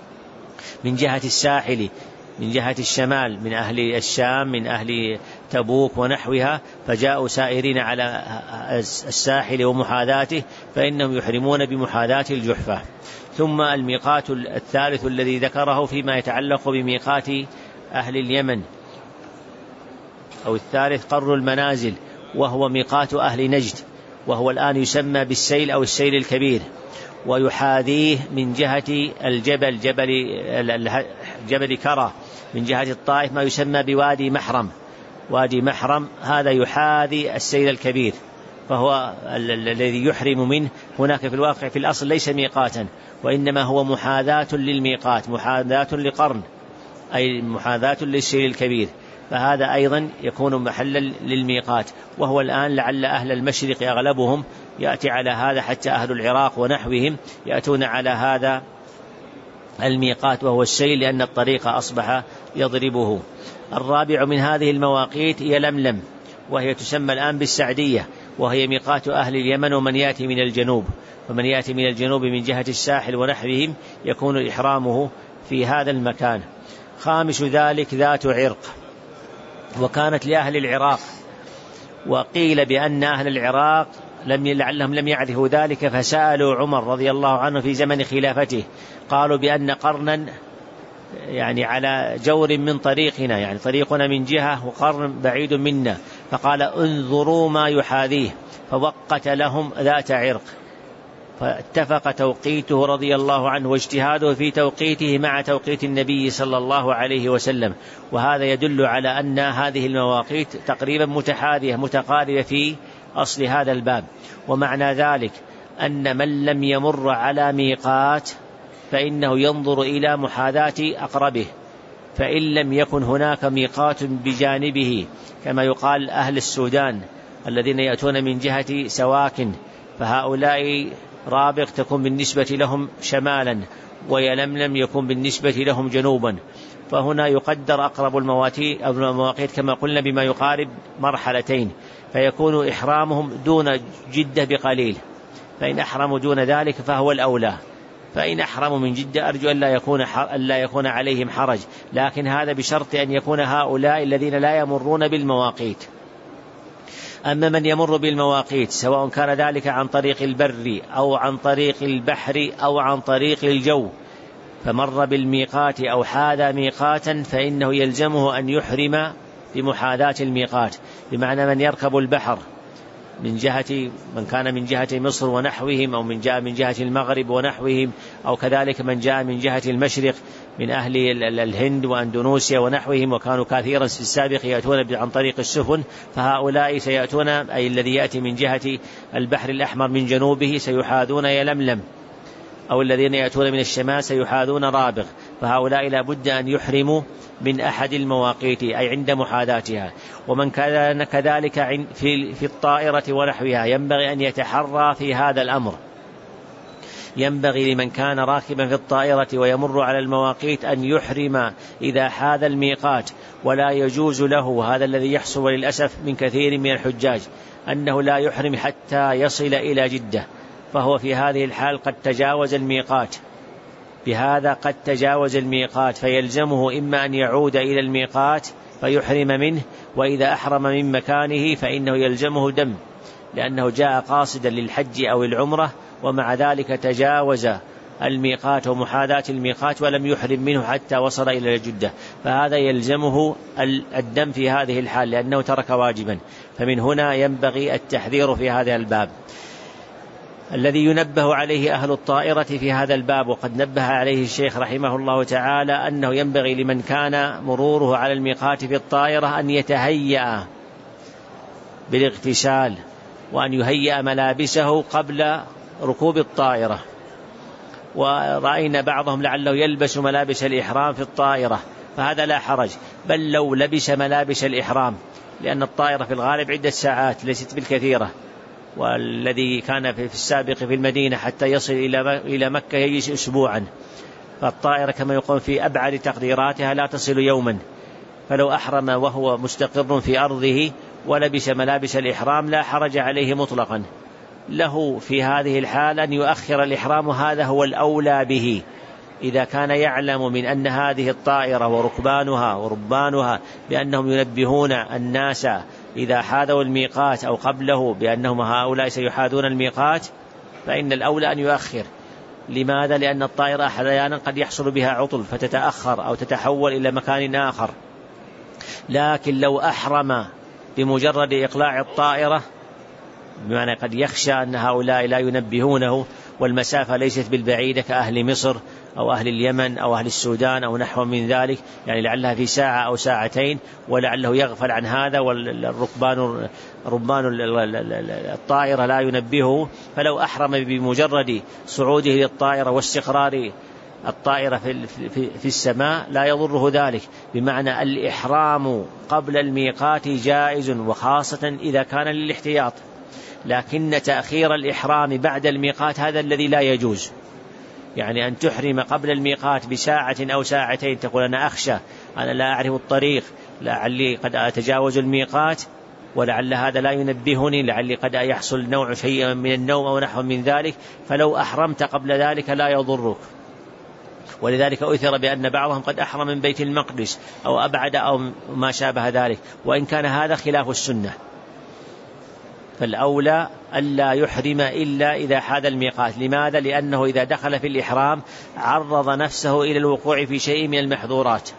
من جهة الساحل من جهة الشمال من أهل الشام من أهل تبوك ونحوها، فجاءوا سائرين على الساحل ومحاذاته، فإنهم يحرمون بمحاذاة الجحفة. ثم الميقات الثالث الذي ذكره فيما يتعلق بميقات أهل اليمن، أو الثالث قرن المنازل، وهو ميقات أهل نجد، وهو الآن يسمى بالسيل أو السيل الكبير، ويحاذيه من جهة الجبل جبل, جبل كرى من جهة الطائف ما يسمى بوادي محرم. وادي محرم هذا يحاذي السيل الكبير، فهو الذي يحرم منه هناك في الواقع في الأصل ليس ميقاتا، وإنما هو محاذاة للميقات، محاذاة لقرن، أي محاذاة للسيل الكبير، فهذا أيضا يكون محلا للميقات. وهو الآن لعل أهل المشرق أغلبهم يأتي على هذا، حتى أهل العراق ونحوهم يأتون على هذا الميقات وهو السيل، لأن الطريق أصبح يضربه. الرابع من هذه المواقيت هي لملم، وهي تسمى الآن بالسعدية، وهي ميقات أهل اليمن ومن يأتي من الجنوب. فمن يأتي من الجنوب من جهة الساحل ونحوهم يكون إحرامه في هذا المكان. خامس ذلك ذات عرق، وكانت لأهل العراق، وقيل بأن أهل العراق لم لعلهم لم يعرفوا ذلك، فسألوا عمر رضي الله عنه في زمن خلافته، قالوا بأن قرنا يعني على جور من طريقنا، يعني طريقنا من جهة وقرن بعيد منا، فقال انظروا ما يحاذيه، فوقت لهم ذات عرق، فاتفق توقيته رضي الله عنه واجتهاده في توقيته مع توقيت النبي صلى الله عليه وسلم. وهذا يدل على أن هذه المواقيت تقريبا متحاذية متقاربة في أصل هذا الباب. ومعنى ذلك أن من لم يمر على ميقات فإنه ينظر إلى محاذاة أقربه، فإن لم يكن هناك ميقات بجانبه كما يقال أهل السودان الذين يأتون من جهة سواكن، فهؤلاء رابغ تكون بالنسبة لهم شمالا، ويلملم يكون بالنسبة لهم جنوبا، فهنا يقدر أقرب المواقيت كما قلنا بما يقارب مرحلتين، فيكون إحرامهم دون جدة بقليل، فإن أحرموا دون ذلك فهو الأولى، فإن أحرموا من جدة أرجو أن لا يكون, لا يكون عليهم حرج، لكن هذا بشرط أن يكون هؤلاء الذين لا يمرون بالمواقيت. أما من يمر بالمواقيت سواء كان ذلك عن طريق البر أو عن طريق البحر أو عن طريق الجو، فمر بالميقات أو حاذى ميقاتا فإنه يلزمه أن يحرم بمحاذاة الميقات، بمعنى من يركب البحر من جهة من كان من جهة مصر ونحوهم، أو من جاء من جهة المغرب ونحوهم، أو كذلك من جاء من جهة المشرق من أهل الهند وأندونوسيا ونحوهم، وكانوا كثيرا في السابق يأتون عن طريق السفن، فهؤلاء سيأتون، أي الذي يأتي من جهة البحر الأحمر من جنوبه سيحاذون يلملم، أو الذين يأتون من الشمال سيحاذون رابغ، فهؤلاء لا بد أن يحرموا من أحد المواقيت أي عند محاذاتها. ومن كان كذلك في الطائرة ونحوها ينبغي أن يتحرى في هذا الأمر، ينبغي لمن كان راكبا في الطائرة ويمر على المواقيت أن يحرم إذا حاذ الميقات، ولا يجوز له هذا الذي يحصل للأسف من كثير من الحجاج أنه لا يحرم حتى يصل إلى جدة، فهو في هذه الحال قد تجاوز الميقات، بهذا قد تجاوز الميقات، فيلزمه إما أن يعود إلى الميقات فيحرم منه، وإذا أحرم من مكانه فإنه يلزمه دم، لأنه جاء قاصدا للحج أو العمرة ومع ذلك تجاوز الميقات ومحاذاة الميقات ولم يحرم منه حتى وصل إلى جدة، فهذا يلزمه الدم في هذه الحال لأنه ترك واجبا. فمن هنا ينبغي التحذير في هذا الباب. الذي ينبه عليه أهل الطائرة في هذا الباب، وقد نبه عليه الشيخ رحمه الله تعالى، أنه ينبغي لمن كان مروره على الميقات في الطائرة أن يتهيأ بالاغتسال، وأن يهيأ ملابسه قبل ركوب الطائرة. ورأينا بعضهم لعله يلبس ملابس الإحرام في الطائرة، فهذا لا حرج، بل لو لبس ملابس الإحرام، لأن الطائرة في الغالب عدة ساعات ليست بالكثيرة، والذي كان في السابق في المدينة حتى يصل إلى مكة يجلس أسبوعا، فالطائرة كما يقول في أبعد تقديراتها لا تصل يوما، فلو أحرم وهو مستقر في أرضه ولبس ملابس الإحرام لا حرج عليه مطلقا، له في هذه الحالة أن يؤخر الإحرام، هذا هو الأولى به، إذا كان يعلم من أن هذه الطائرة وركبانها وربانها بأنهم ينبهون الناس إذا حاذوا الميقات أو قبله بأنهم هؤلاء سيحاذون الميقات، فإن الأولى أن يؤخر. لماذا؟ لأن الطائرة أحيانا قد يحصل بها عطل فتتأخر أو تتحول إلى مكان آخر، لكن لو أحرم بمجرد إقلاع الطائرة، بمعنى قد يخشى أن هؤلاء لا ينبهونه والمسافة ليست بالبعيدة كأهل مصر أو أهل اليمن أو أهل السودان أو نحو من ذلك، يعني لعلها في ساعة أو ساعتين، ولعله يغفل عن هذا والركبان ربان الطائرة لا ينبهه، فلو أحرم بمجرد صعوده للطائرة واستقرار الطائرة في السماء لا يضره ذلك. بمعنى الإحرام قبل الميقات جائز، وخاصة إذا كان للاحتياط، لكن تأخير الإحرام بعد الميقات هذا الذي لا يجوز. يعني أن تحرم قبل الميقات بساعة أو ساعتين، تقول أنا أخشى، أنا لا أعرف الطريق، لعلي قد أتجاوز الميقات ولعل هذا لا ينبهني، لعلي قد يحصل نوع شيء من النوم أو نحو من ذلك، فلو أحرمت قبل ذلك لا يضرك. ولذلك أثر بأن بعضهم قد أحرم من بيت المقدس أو أبعد أو ما شابه ذلك، وإن كان هذا خلاف السنة، فالأولى ألا يحرم إلا إذا حاد الميقات. لماذا؟ لأنه إذا دخل في الإحرام عرض نفسه إلى الوقوع في شيء من المحظورات،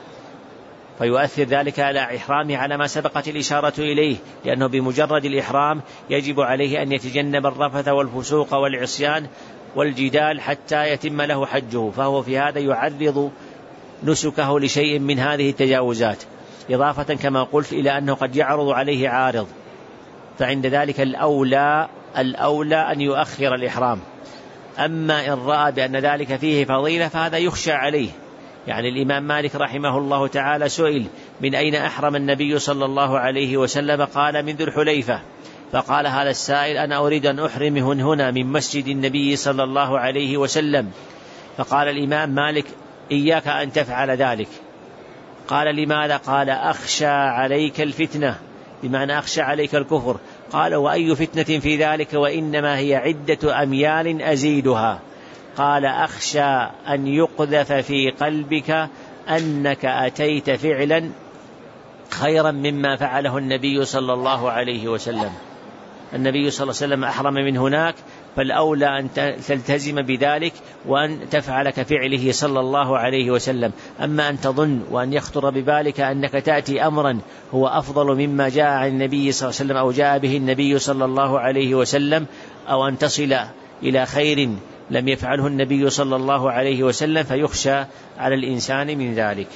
فيؤثر ذلك على إحرامه على ما سبقت الإشارة إليه، لأنه بمجرد الإحرام يجب عليه أن يتجنب الرفث والفسوق والعصيان والجدال حتى يتم له حجه، فهو في هذا يعرض نسكه لشيء من هذه التجاوزات، إضافة كما قلت إلى أنه قد يعرض عليه عارض، فعند ذلك الأولى الأولى أن يؤخر الإحرام. أما إن رأى بأن ذلك فيه فضيلة فهذا يخشى عليه. يعني الإمام مالك رحمه الله تعالى سئل من أين أحرم النبي صلى الله عليه وسلم؟ قال من ذو الحليفة. فقال هذا السائل أنا أريد أن أحرم هنا من مسجد النبي صلى الله عليه وسلم. فقال الإمام مالك إياك أن تفعل ذلك. قال لماذا؟ قال أخشى عليك الفتنة، بمعنى أخشى عليك الكفر. قال وأي فتنة في ذلك؟ وإنما هي عدة أميال أزيدها. قال أخشى أن يقذف في قلبك أنك أتيت فعلا خيرا مما فعله النبي صلى الله عليه وسلم. النبي صلى الله عليه وسلم أحرم من هناك، فالأولى أن تلتزم بذلك وأن تفعل كفعله صلى الله عليه وسلم. أما أن تظن وأن يخطر ببالك أنك تأتي أمرا هو أفضل مما جاء عن النبي صلى الله عليه وسلم أو جاء به النبي صلى الله عليه وسلم، أو أن تصل إلى خير لم يفعله النبي صلى الله عليه وسلم، فيخشى على الإنسان من ذلك.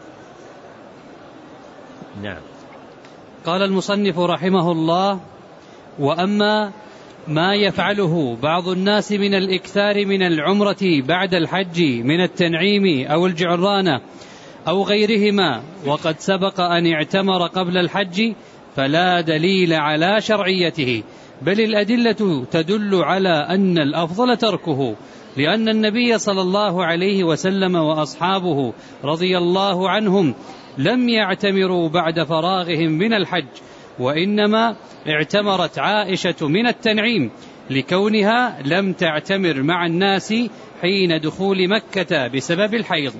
نعم. قال المصنف رحمه الله: وأما ما يفعله بعض الناس من الإكثار من العمرة بعد الحج من التنعيم أو الجعرانة أو غيرهما، وقد سبق أن اعتمر قبل الحج، فلا دليل على شرعيته، بل الأدلة تدل على أن الأفضل تركه، لأن النبي صلى الله عليه وسلم وأصحابه رضي الله عنهم لم يعتمروا بعد فراغهم من الحج، وإنما اعتمرت عائشة من التنعيم لكونها لم تعتمر مع الناس حين دخول مكة بسبب الحيض.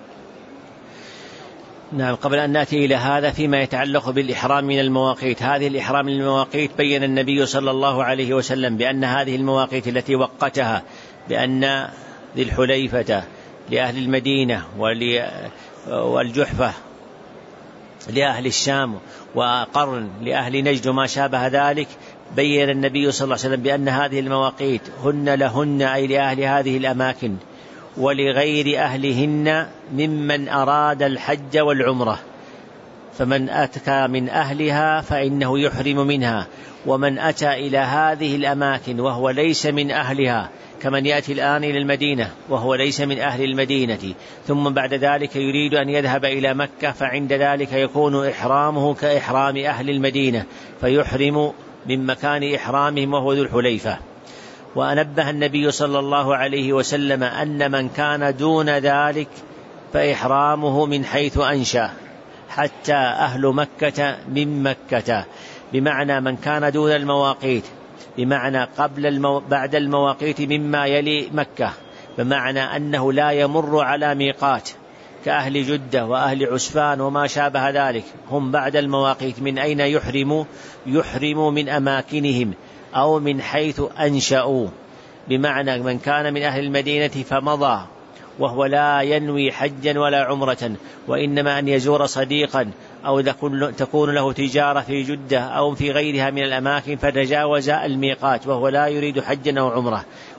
نعم. قبل أن نأتي إلى هذا فيما يتعلق بالإحرام من المواقيت، هذه الإحرام من المواقيت بين النبي صلى الله عليه وسلم بأن هذه المواقيت التي وقتها بأن ذي الحليفة لأهل المدينة والجحفة لأهل الشام وقرن لأهل نجد وما شابه ذلك، بين النبي صلى الله عليه وسلم بأن هذه المواقيت هن لهن أي لأهل هذه الأماكن، ولغير أهلهن ممن أراد الحج والعمرة، فمن أتى من أهلها فإنه يحرم منها، ومن أتى إلى هذه الأماكن وهو ليس من أهلها كمن يأتي الآن إلى المدينة وهو ليس من أهل المدينة ثم بعد ذلك يريد أن يذهب إلى مكة، فعند ذلك يكون إحرامه كإحرام أهل المدينة، فيحرم من مكان إحرامهم وهو ذو الحليفة. وأنبه النبي صلى الله عليه وسلم أن من كان دون ذلك فإحرامه من حيث أنشأ، حتى أهل مكة من مكة، بمعنى من كان دون المواقيت، بمعنى قبل المو... بعد المواقيت مما يلي مكة، بمعنى أنه لا يمر على ميقات كأهل جدة وأهل عسفان وما شابه ذلك، هم بعد المواقيت. من أين يحرموا؟ يحرموا من أماكنهم أو من حيث أنشأوا، بمعنى من كان من أهل المدينة فمضى وهو لا ينوي حجا ولا عمرة، وإنما أن يزور صديقا أو تكون له تجارة في جدة أو في غيرها من الأماكن، فتجاوز الميقات وهو لا يريد حجا أو عمرة،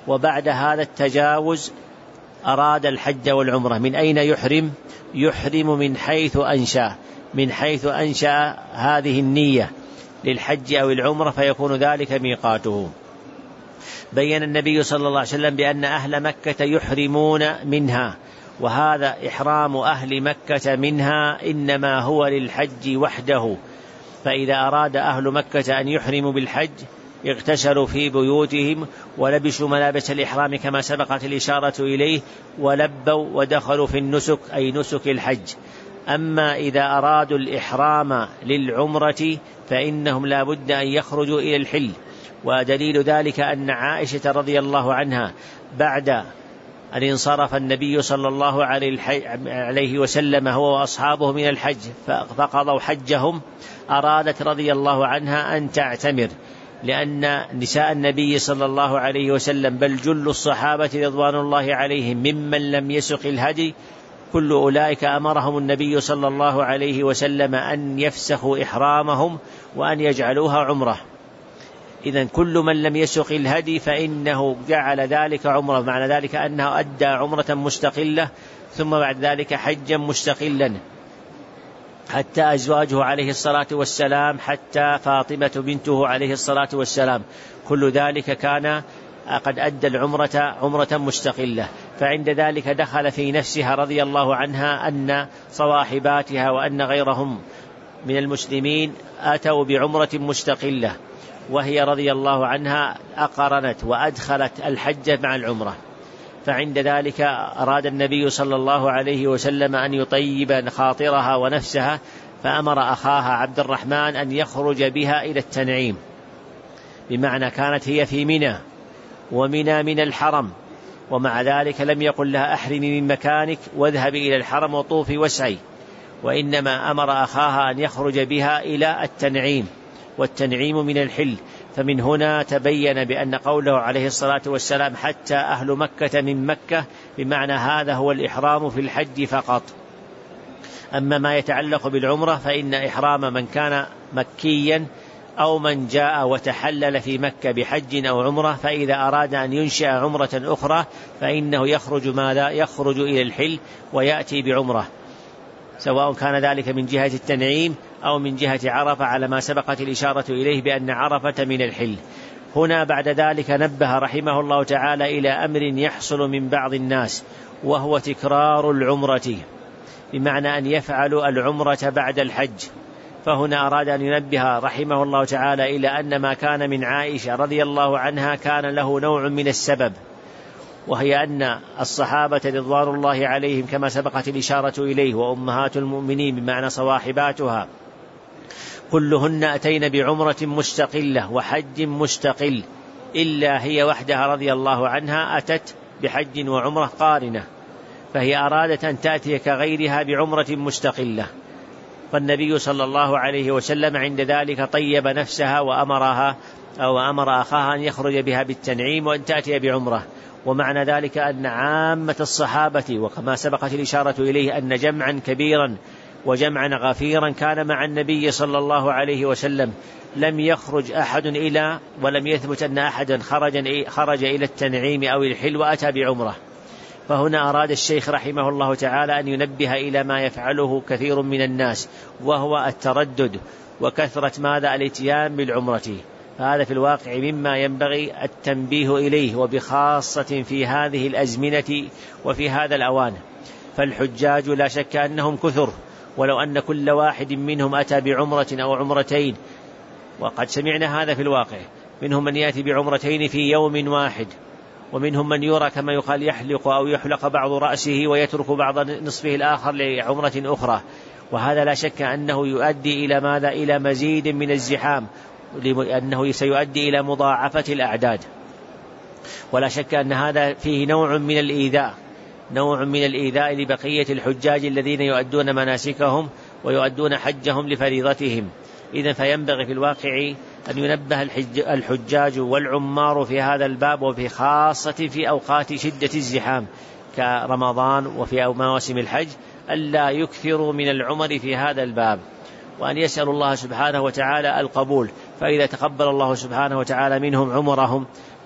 وبعد هذا التجاوز أراد الحج والعمرة. من أين يحرم؟ يحرم من حيث أنشأ من حيث أنشأ هذه النية للحج أو العمرة فيكون ذلك ميقاته. بين النبي صلى الله عليه وسلم بأن أهل مكة يحرمون منها، وهذا إحرام أهل مكة منها إنما هو للحج وحده. فإذا أراد أهل مكة أن يحرموا بالحج اغتسلوا في بيوتهم ولبسوا ملابس الإحرام كما سبقت الإشارة إليه، ولبوا ودخلوا في النسك أي نسك الحج. أما إذا أرادوا الإحرام للعمرة فإنهم لا بد أن يخرجوا إلى الحل. ودليل ذلك أن عائشة رضي الله عنها بعد أن انصرف النبي صلى الله عليه وسلم هو وأصحابه من الحج فقضوا حجهم، أرادت رضي الله عنها أن تعتمر، لأن نساء النبي صلى الله عليه وسلم بل جل الصحابة رضوان الله عليهم ممن لم يسق الهدي كل أولئك أمرهم النبي صلى الله عليه وسلم أن يفسخوا إحرامهم وأن يجعلوها عمرة. إذن كل من لم يسق الهدي فإنه جعل ذلك عمرة، معنى ذلك أنه أدى عمرة مستقلة ثم بعد ذلك حجا مستقلا، حتى أزواجه عليه الصلاة والسلام، حتى فاطمة بنته عليه الصلاة والسلام، كل ذلك كان قد أدى العمرة عمرة مستقلة. فعند ذلك دخل في نفسها رضي الله عنها أن صواحباتها وأن غيرهم من المسلمين أتوا بعمرة مستقلة، وهي رضي الله عنها أقرنت وأدخلت الحج مع العمرة. فعند ذلك أراد النبي صلى الله عليه وسلم أن يطيب خاطرها ونفسها، فأمر أخاها عبد الرحمن أن يخرج بها إلى التنعيم، بمعنى كانت هي في منى ومنى من الحرم، ومع ذلك لم يقل لها أحرمي من مكانك واذهبي إلى الحرم وطوفي واسعي، وإنما أمر أخاها أن يخرج بها إلى التنعيم، والتنعيم من الحل. فمن هنا تبين بأن قوله عليه الصلاة والسلام حتى أهل مكة من مكة بمعنى هذا هو الإحرام في الحج فقط. أما ما يتعلق بالعمرة فإن إحرام من كان مكيا أو من جاء وتحلل في مكة بحج أو عمرة، فإذا أراد أن ينشأ عمرة أخرى فإنه يخرج ماذا؟ يخرج إلى الحل ويأتي بعمرة، سواء كان ذلك من جهة التنعيم أو من جهة عرفة، على ما سبقت الإشارة إليه بأن عرفة من الحل. هنا بعد ذلك نبه رحمه الله تعالى إلى أمر يحصل من بعض الناس، وهو تكرار العمرة، بمعنى أن يفعلوا العمرة بعد الحج. فهنا أراد أن ينبه رحمه الله تعالى إلى أن ما كان من عائشة رضي الله عنها كان له نوع من السبب، وهي أن الصحابة رضوان الله عليهم كما سبقت الإشارة إليه وأمهات المؤمنين بمعنى صواحباتها كلهن أتين بعمرة مستقلة وحج مستقل، إلا هي وحدها رضي الله عنها أتت بحج وعمرة قارنة، فهي أرادت أن تأتي كغيرها بعمرة مستقلة. فالنبي صلى الله عليه وسلم عند ذلك طيب نفسها وأمرها أو أمر أخاها أن يخرج بها بالتنعيم وأن تأتي بعمرة. ومعنى ذلك أن عامة الصحابة وكما سبقت الإشارة إليه أن جمعا كبيرا وجمعا غفيرا كان مع النبي صلى الله عليه وسلم، لم يخرج أحد إلى ولم يثبت أن أحدا خرج, خرج إلى التنعيم أو الحل وأتى بعمرة. فهنا أراد الشيخ رحمه الله تعالى أن ينبه إلى ما يفعله كثير من الناس، وهو التردد وكثرة ماذا؟ الاتيان بالعمرة. فهذا في الواقع مما ينبغي التنبيه إليه، وبخاصة في هذه الأزمنة وفي هذا الأوان. فالحجاج لا شك أنهم كثر، ولو أن كل واحد منهم أتى بعمرة أو عمرتين، وقد سمعنا هذا في الواقع، منهم من يأتي بعمرتين في يوم واحد، ومنهم من يرى كما يقال يحلق أو يحلق بعض رأسه ويترك بعض نصفه الآخر لعمرة أخرى، وهذا لا شك أنه يؤدي إلى ماذا؟ إلى مزيد من الزحام، لأنه سيؤدي إلى مضاعفة الأعداد. ولا شك أن هذا فيه نوع من الإيذاء نوع من الإيذاء لبقية الحجاج الذين يؤدون مناسكهم ويؤدون حجهم لفريضتهم. إذن فينبغي في الواقع أن ينبه الحجاج والعمار في هذا الباب، وفي خاصة في أوقات شدة الزحام كرمضان وفي مواسم الحج، ألا يكثروا من العمر في هذا الباب، وأن يسأل الله سبحانه وتعالى القبول. فإذا تقبل الله سبحانه وتعالى منهم عمرهم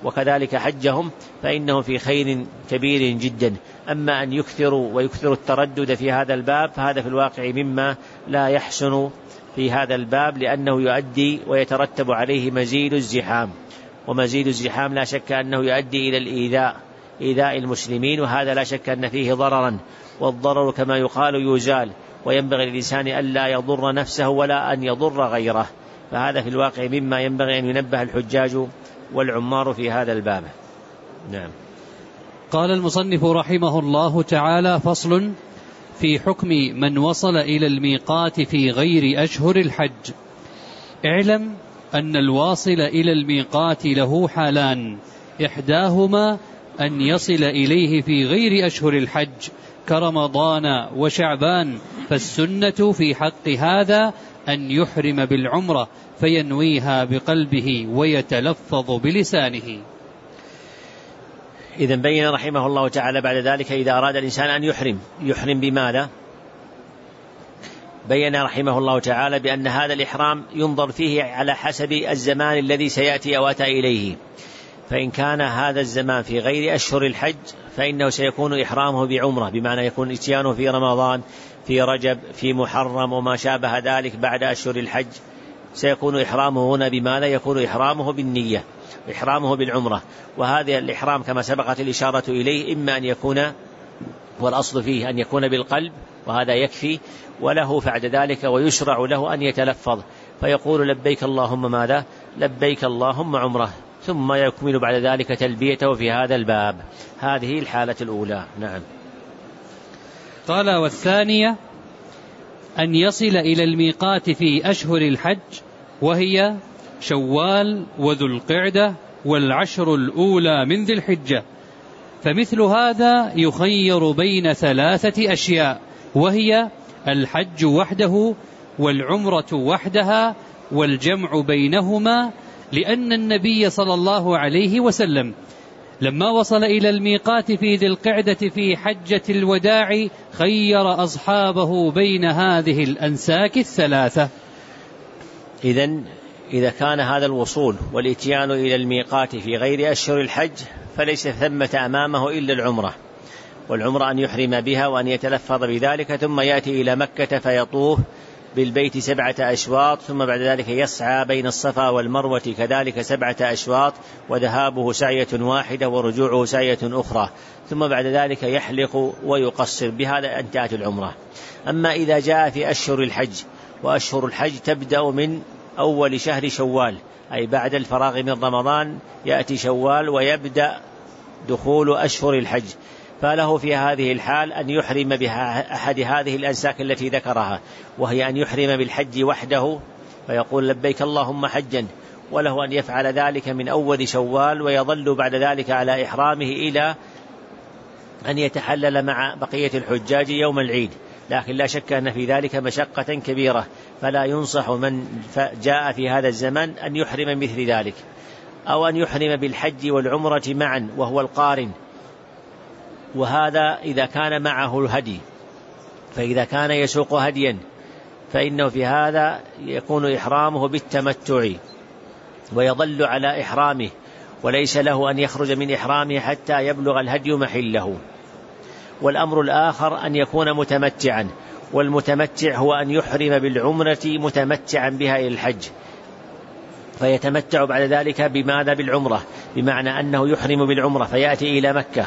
وكذلك حجهم فإنهم في خير كبير جدا. أما أن يكثروا ويكثروا التردد في هذا الباب فهذا في الواقع مما لا يحسن في هذا الباب، لأنه يؤدي ويترتب عليه مزيد الزحام، ومزيد الزحام لا شك أنه يؤدي إلى الإيذاء إيذاء المسلمين، وهذا لا شك أن فيه ضررا، والضرر كما يقال يزال، وينبغي للإنسان ألا يضر نفسه ولا أن يضر غيره. فهذا في الواقع مما ينبغي أن ينبه الحجاج والعمار في هذا الباب. نعم. قال المصنف رحمه الله تعالى: فصل في حكم من وصل إلى الميقات في غير أشهر الحج. اعلم أن الواصل إلى الميقات له حالان، إحداهما أن يصل إليه في غير أشهر الحج كرمضان وشعبان، فالسنة في حق هذا أن يحرم بالعمرة فينويها بقلبه ويتلفظ بلسانه. إذن بين رحمه الله تعالى بعد ذلك إذا أراد الإنسان أن يحرم يحرم بماذا؟ بين رحمه الله تعالى بأن هذا الإحرام ينظر فيه على حسب الزمان الذي سيأتي أو أتى إليه، فإن كان هذا الزمان في غير أشهر الحج فإنه سيكون إحرامه بعمرة، بمعنى يكون إتيانه في رمضان، في رجب، في محرم وما شابه ذلك بعد أشهر الحج، سيكون إحرامه هنا بماذا؟ يكون إحرامه بالنية، إحرامه بالعمرة. وهذا الإحرام كما سبقت الإشارة إليه إما أن يكون، والأصل فيه أن يكون بالقلب وهذا يكفي، وله بعد ذلك ويشرع له أن يتلفظ فيقول لبيك اللهم ماذا؟ لبيك اللهم عمره، ثم يكمل بعد ذلك تلبيته في هذا الباب. هذه الحالة الأولى. نعم. قال: والثانية أن يصل إلى الميقات في أشهر الحج، وهي شوال وذو القعدة والعشر الأولى من ذي الحجة، فمثل هذا يخير بين ثلاثة أشياء، وهي الحج وحده والعمرة وحدها والجمع بينهما، لأن النبي صلى الله عليه وسلم لما وصل إلى الميقات في ذي القعدة في حجة الوداع خير أصحابه بين هذه الأنساك الثلاثة. إذن إذا كان هذا الوصول والإتيان إلى الميقات في غير أشهر الحج فليس ثمة أمامه إلا العمرة، والعمرة أن يحرم بها وأن يتلفظ بذلك، ثم يأتي إلى مكة فيطوف بالبيت سبعة أشواط، ثم بعد ذلك يسعى بين الصفا والمروة كذلك سبعة أشواط، وذهابه سعية واحدة ورجوعه سعية أخرى، ثم بعد ذلك يحلق ويقصر، بهذا انتهت العمرة. أما إذا جاء في أشهر الحج، وأشهر الحج تبدأ من أول شهر شوال، أي بعد الفراغ من رمضان يأتي شوال ويبدأ دخول أشهر الحج، فله في هذه الحال أن يحرم بها أحد هذه الأنساك التي ذكرها، وهي أن يحرم بالحج وحده فيقول لبيك اللهم حجا، وله أن يفعل ذلك من أول شوال ويظل بعد ذلك على إحرامه إلى أن يتحلل مع بقية الحجاج يوم العيد. لكن لا شك أن في ذلك مشقة كبيرة، فلا ينصح من جاء في هذا الزمن أن يحرم مثل ذلك، أو أن يحرم بالحج والعمرة معا وهو القارن، وهذا إذا كان معه الهدي. فإذا كان يسوق هديا فإنه في هذا يكون إحرامه بالتمتع ويظل على إحرامه، وليس له أن يخرج من إحرامه حتى يبلغ الهدي محله. والأمر الآخر أن يكون متمتعا، والمتمتع هو أن يحرم بالعمرة متمتعا بها إلى الحج، فيتمتع بعد ذلك بماذا؟ بالعمرة، بمعنى أنه يحرم بالعمرة فيأتي إلى مكة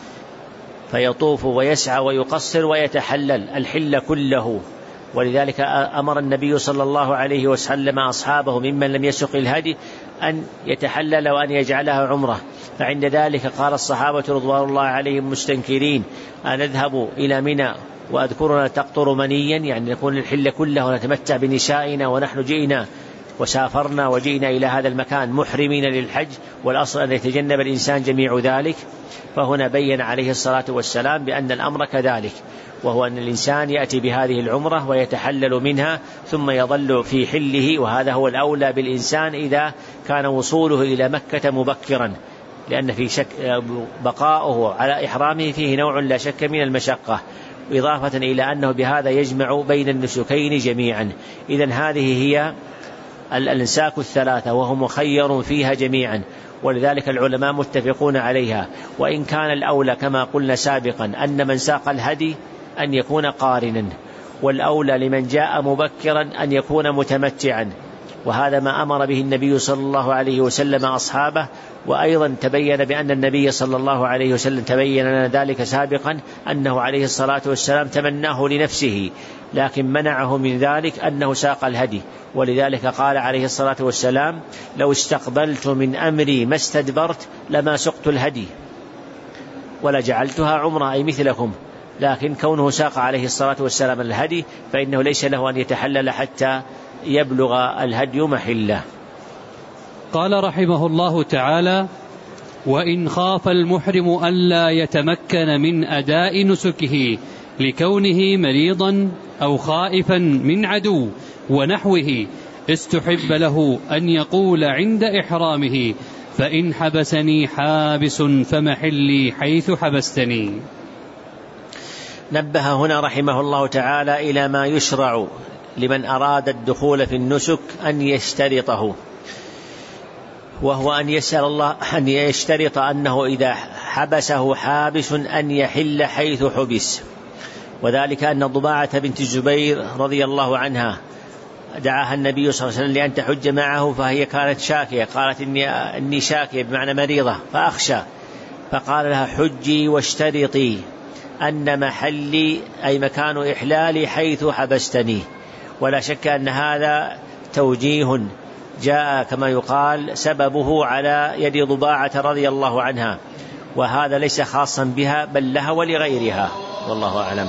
فيطوف ويسعى ويقصر ويتحلل الحل كله. ولذلك أمر النبي صلى الله عليه وسلم أصحابه ممن لم يسق الهدي أن يتحلل وأن يجعلها عمرة، فعند ذلك قال الصحابة رضوان الله عليهم مستنكرين: أنذهب إلى منى وأذكرنا تقطر منيا، يعني نكون الحل كله ونتمتع بنسائنا ونحن جئنا وسافرنا وجئنا إلى هذا المكان محرمين للحج، والأصل أن يتجنب الإنسان جميع ذلك. فهنا بين عليه الصلاة والسلام بأن الأمر كذلك، وهو أن الإنسان يأتي بهذه العمرة ويتحلل منها ثم يظل في حله، وهذا هو الأولى بالإنسان إذا كان وصوله إلى مكة مبكرا، لأن في شك بقاؤه على إحرامه فيه نوع لا شك من المشقة، إضافة إلى أنه بهذا يجمع بين النسكين جميعا. إذن هذه هي الأنساك الثلاثة وهو مخير فيها جميعا، ولذلك العلماء متفقون عليها. وإن كان الأولى كما قلنا سابقا أن من ساق الهدي أن يكون قارنا، والأولى لمن جاء مبكرا أن يكون متمتعا، وهذا ما أمر به النبي صلى الله عليه وسلم أصحابه. وأيضا تبين بأن النبي صلى الله عليه وسلم تبين لنا ذلك سابقا أنه عليه الصلاة والسلام تمناه لنفسه، لكن منعه من ذلك أنه ساق الهدي، ولذلك قال عليه الصلاة والسلام: لو استقبلت من أمري ما استدبرت لما سقت الهدي ولا جعلتها عمرة، أي مثلكم. لكن كونه ساق عليه الصلاة والسلام الهدي فإنه ليس له أن يتحلل حتى يبلغ الهدي محله. قال رحمه الله تعالى: وإن خاف المحرم ألا يتمكن من أداء نسكه لكونه مريضا أو خائفا من عدو ونحوه، استحب له أن يقول عند إحرامه: فإن حبسني حابس فمحلي حيث حبستني. نبه هنا رحمه الله تعالى إلى ما يشرع لمن أراد الدخول في النسك أن يشترطه، وهو أن يسأل الله أن يشترط أنه إذا حبسه حابس أن يحل حيث حبس. وذلك أن ضباعة بنت الزبير رضي الله عنها دعاها النبي صلى الله عليه وسلم لأن تحج معه، فهي كانت شاكية، قالت إني, إني شاكية بمعنى مريضة فأخشى، فقال لها: حجي واشترطي أن محلي أي مكان إحلالي حيث حبستني. ولا شك أن هذا توجيه جاء كما يقال سببه على يد ضباعة رضي الله عنها، وهذا ليس خاصا بها بل لها ولغيرها، والله أعلم.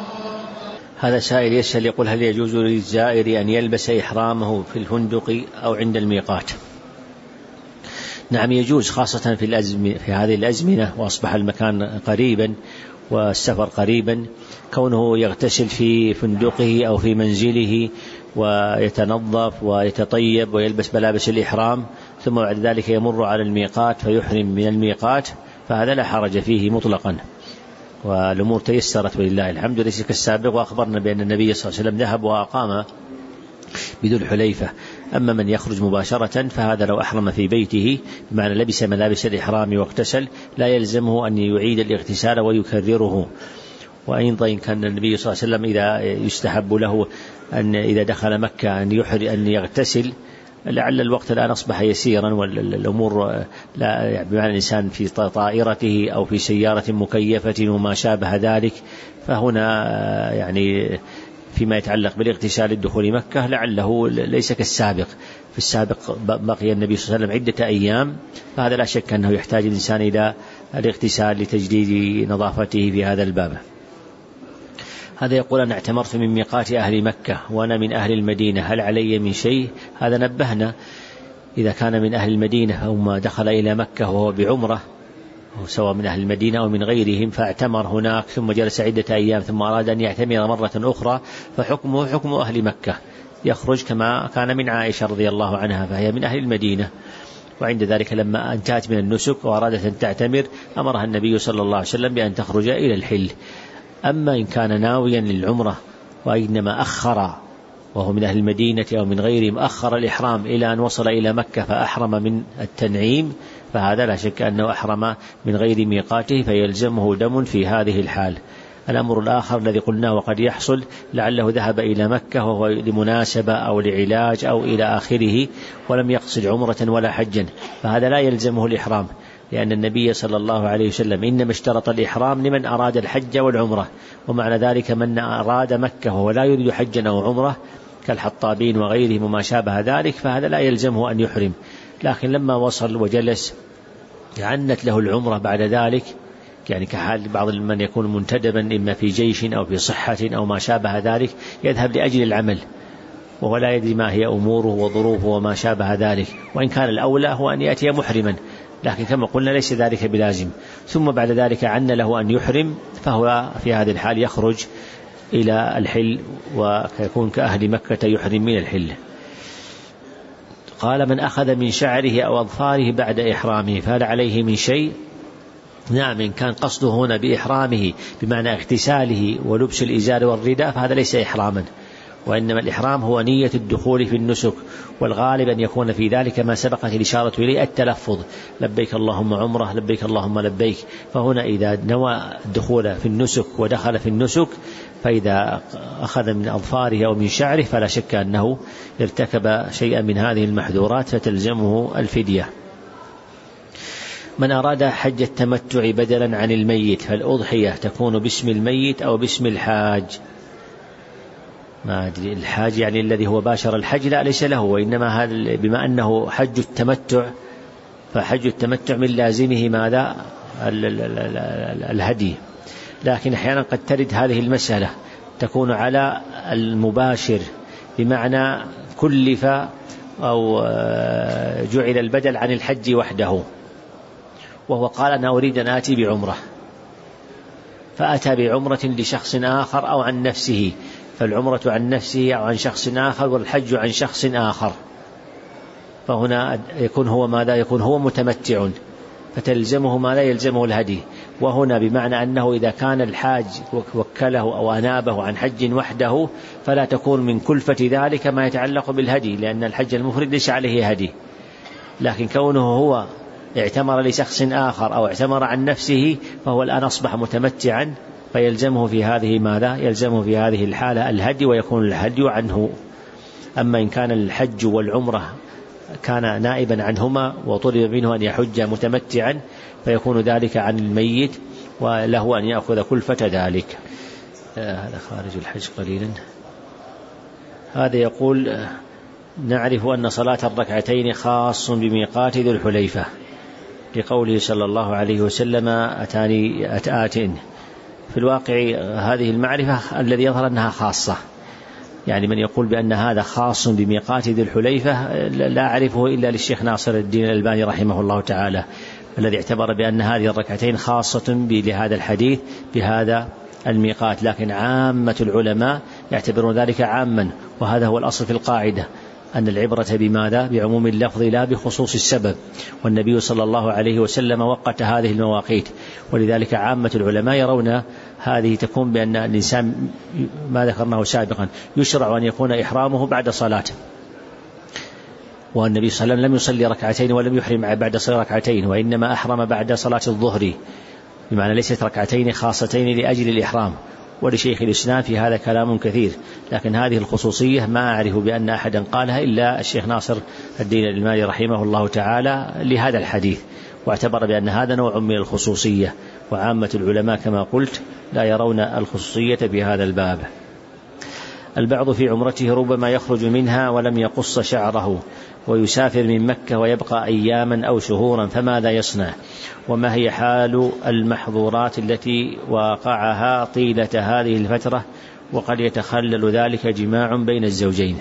هذا سائل يسأل يقول: هل يجوز للزائر أن يلبس إحرامه في الفندق أو عند الميقات؟ نعم يجوز، خاصة في, الأزم في هذه الأزمنة وأصبح المكان قريبا والسفر قريبا، كونه يغتسل في فندقه أو في منزله ويتنظف ويتطيب ويلبس ملابس الإحرام، ثم بعد ذلك يمر على الميقات فيحرم من الميقات، فهذا لا حرج فيه مطلقا، والأمور تيسرت ولله الحمد ليس كالسابق. وأخبرنا بأن النبي صلى الله عليه وسلم ذهب وأقام بذو الحليفة. أما من يخرج مباشرة فهذا لو أحرم في بيته بمعنى لبس ملابس الإحرام واغتسل لا يلزمه أن يعيد الاغتسال ويكرره. وأيضا كان النبي صلى الله عليه وسلم إذا يستحب له أن إذا دخل مكة أن يحر أن يغتسل، لعل الوقت الآن أصبح يسيرا والأمور لا بمعنى الإنسان في طائرته أو في سيارة مكيفة وما شابه ذلك، فهنا يعني فيما يتعلق بالاغتسال الدخول مكة لعله ليس كالسابق. في السابق بقي النبي صلى الله عليه وسلم عدة أيام، فهذا لا شك أنه يحتاج الإنسان إلى الاغتسال لتجديد نظافته في هذا الباب. هذا يقول: أنا اعتمرت من ميقات أهل مكة وأنا من أهل المدينة، هل علي من شيء؟ هذا نبهنا إذا كان من أهل المدينة أو ما دخل إلى مكة وهو بعمرة سواء من أهل المدينة أو من غيرهم فاعتمر هناك ثم جلس عدة أيام ثم أراد أن يعتمر مرة أخرى فحكمه حكم أهل مكة، يخرج كما كان من عائشة رضي الله عنها فهي من أهل المدينة. وعند ذلك لما انتهت من النسك وأرادت أن تعتمر أمرها النبي صلى الله عليه وسلم بأن تخرج إلى الحل. أما إن كان ناويا للعمرة وإنما أخر وهو من أهل المدينة أو من غيرهم أخر الإحرام إلى أن وصل إلى مكة فأحرم من التنعيم، فهذا لا شك أنه أحرم من غير ميقاته فيلزمه دم في هذه الحال. الأمر الآخر الذي قلناه وقد يحصل لعله ذهب إلى مكة وهو لمناسبة أو لعلاج أو إلى آخره ولم يقصد عمرة ولا حجا، فهذا لا يلزمه الإحرام، لأن النبي صلى الله عليه وسلم إنما اشترط الإحرام لمن أراد الحج والعمرة، ومعنى ذلك من أراد مكة وهو لا يريد حجا أو عمرة كالحطابين وغيرهم وما شابه ذلك فهذا لا يلزمه أن يحرم. لكن لما وصل وجلس عنت له العمرة بعد ذلك، يعني كحال بعض من يكون منتدبا إما في جيش أو في صحة أو ما شابه ذلك يذهب لأجل العمل وهو لا يدري ما هي أموره وظروفه وما شابه ذلك، وإن كان الأولى هو أن يأتي محرما، لكن كما قلنا ليس ذلك بلازم. ثم بعد ذلك عن له أن يحرم فهو في هذه الحال يخرج إلى الحل ويكون كأهل مكة يحرم من الحل. قال: من أخذ من شعره أو أظفاره بعد إحرامه فهل عليه من شيء؟ نعم، إن كان قصده هنا بإحرامه بمعنى اغتساله ولبس الإزار والرداء فهذا ليس إحراما، وإنما الإحرام هو نية الدخول في النسك، والغالب أن يكون في ذلك ما سبقت الإشارة إليه التلفظ لبيك اللهم عمره لبيك اللهم لبيك. فهنا إذا نوى الدخول في النسك ودخل في النسك فإذا أخذ من أظفاره أو من شعره فلا شك أنه ارتكب شيئا من هذه المحذورات فتلزمه الفدية. من أراد حج التمتع بدلا عن الميت فالأضحية تكون باسم الميت أو باسم الحاج. ما أدري الحاج يعني الذي هو باشر الحج، لا ليس له، وإنما هذا بما أنه حج التمتع فحج التمتع من لازمه ماذا؟ الهدي. لكن أحيانا قد ترد هذه المسألة تكون على المباشر بمعنى كلف أو جعل البدل عن الحج وحده، وهو قال أنا أريد أن آتي بعمرة فأتى بعمرة لشخص آخر أو عن نفسه، فالعمرة عن نفسه أو عن شخص آخر والحج عن شخص آخر، فهنا يكون هو ماذا؟ يكون هو متمتع فتلزمه ما لا يلزمه الهدي. وهنا بمعنى أنه إذا كان الحاج وكله أو أنابه عن حج وحده فلا تكون من كلفة ذلك ما يتعلق بالهدي، لأن الحج المفرد ليس عليه هدي. لكن كونه هو اعتمر لشخص آخر أو اعتمر عن نفسه فهو الآن أصبح متمتعا، فيلزمه في هذه ماذا؟ يلزمه في هذه الحالة الهدي ويكون الهدي عنه. أما إن كان الحج والعمرة كان نائبا عنهما وطلب منه أن يحج متمتعا فيكون ذلك عن الميت وله أن يأخذ كلفة ذلك. هذا خارج الحج قليلا. هذا يقول نعرف أن صلاة الركعتين خاص بميقات ذي الحليفة لقوله صلى الله عليه وسلم أتاني أتآتين. في الواقع هذه المعرفة الذي يظهر أنها خاصة، يعني من يقول بأن هذا خاص بميقات ذي الحليفة لا أعرفه إلا للشيخ ناصر الدين الألباني رحمه الله تعالى، الذي اعتبر بأن هذه الركعتين خاصة لهذا الحديث بهذا الميقات. لكن عامة العلماء يعتبرون ذلك عاما، وهذا هو الأصل في القاعدة أن العبرة بماذا؟ بعموم اللفظ لا بخصوص السبب، والنبي صلى الله عليه وسلم وقت هذه المواقيت، ولذلك عامة العلماء يرون هذه تكون بأن الإنسان ما ذكرناه سابقا يشرع أن يكون إحرامه بعد صلاة، والنبي صلى الله عليه وسلم لم يصلي ركعتين ولم يحرم بعد صلاة ركعتين، وإنما أحرم بعد صلاة الظهر، بمعنى ليست ركعتين خاصتين لأجل الإحرام. ولشيخ الإسلام في هذا كلام كثير، لكن هذه الخصوصية ما أعرف بأن أحدا قالها إلا الشيخ ناصر الدين الألباني رحمه الله تعالى لهذا الحديث، واعتبر بأن هذا نوع من الخصوصية، وعامة العلماء كما قلت لا يرون الخصوصية في هذا الباب. البعض في عمرته ربما يخرج منها ولم يقص شعره ويسافر من مكة ويبقى أياما أو شهورا، فماذا يصنع؟ وما هي حال المحظورات التي وقعها طيلة هذه الفترة وقد يتخلل ذلك جماع بين الزوجين؟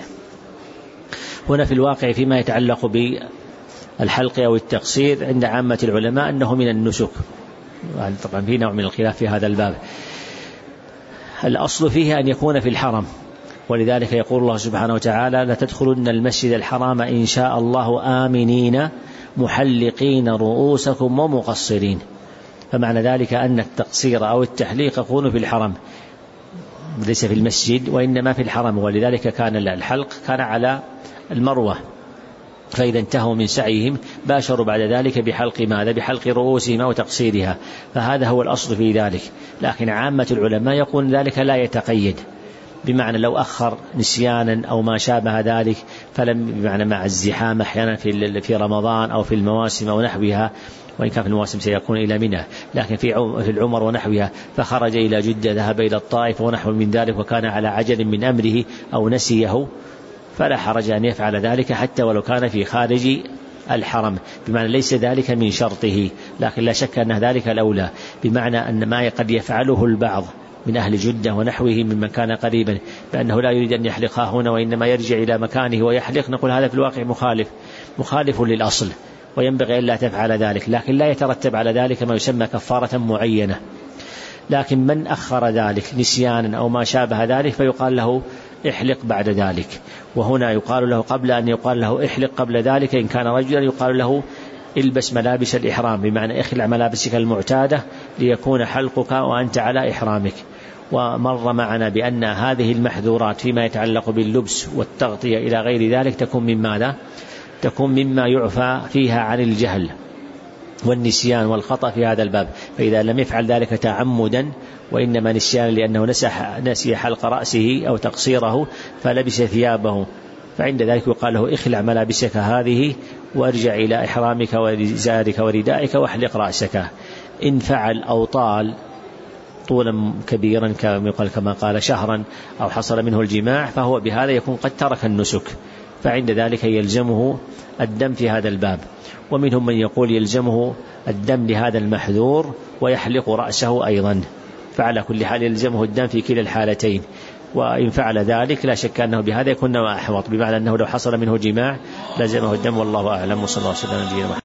هنا في الواقع فيما يتعلق بالحلق أو التقصير عند عامة العلماء أنه من النسك، طبعا في نوع من الخلاف في هذا الباب. الأصل فيه أن يكون في الحرم، ولذلك يقول الله سبحانه وتعالى لا تدخلن المسجد الحرام إن شاء الله آمنين محلقين رؤوسكم ومقصرين، فمعنى ذلك أن التقصير أو التحليق يكون في الحرم ليس في المسجد وإنما في الحرم، ولذلك كان الحلق كان على المروة، فإذا انتهوا من سعيهم باشروا بعد ذلك بحلق ماذا؟ بحلق رؤوسهم وتقصيرها، فهذا هو الأصل في ذلك. لكن عامة العلماء يقول ذلك لا يتقيد، بمعنى لو أخر نسيانا أو ما شابه ذلك فلم، بمعنى مع الزحام أحيانا في في رمضان أو في المواسم أو نحوها، وإن كان في المواسم سيكون إلى منى، لكن في في العمر ونحوها فخرج إلى جدة ذهب إلى الطائف ونحو من ذلك وكان على عجل من أمره أو نسيه فلا حرج أن يفعل ذلك حتى ولو كان في خارج الحرم، بمعنى ليس ذلك من شرطه، لكن لا شك أن ذلك الأولى، بمعنى أن ما قد يفعله البعض من أهل جدة ونحوه ممن كان قريبا بأنه لا يريد أن يحلقها هنا وإنما يرجع إلى مكانه ويحلق، نقول هذا في الواقع مخالف مخالف للأصل، وينبغي أن لا تفعل ذلك، لكن لا يترتب على ذلك ما يسمى كفارة معينة. لكن من أخر ذلك نسيانا أو ما شابه ذلك فيقال له احلق بعد ذلك، وهنا يقال له قبل أن يقال له احلق قبل ذلك إن كان رجلا يقال له البس ملابس الإحرام، بمعنى اخلع ملابسك المعتادة ليكون حلقك وأنت على إحرامك. ومر معنا بأن هذه المحذورات فيما يتعلق باللبس والتغطية إلى غير ذلك تكون من ماذا؟ تكون مما يعفى فيها عن الجهل والنسيان والخطأ في هذا الباب. فإذا لم يفعل ذلك تعمدا وإنما نسيان لأنه نسي حلق رأسه أو تقصيره فلبس ثيابه، فعند ذلك يقال له اخلع ملابسك هذه وارجع إلى إحرامك وإزارك وردائك واحلق رأسك. إن فعل أو طال طولا كبيرا كما قال شهرا أو حصل منه الجماع فهو بهذا يكون قد ترك النسك، فعند ذلك يلزمه الدم في هذا الباب. ومنهم من يقول يلزمه الدم لهذا المحذور ويحلق رأسه أيضا، فعلى كل حال يلزمه الدم في كلا الحالتين. وإن فعل ذلك لا شك أنه بهذا يكون أحوط، بمعنى أنه لو حصل منه جماع لزمه الدم، والله أعلم. وصلى الله وسلم على نبينا محمد.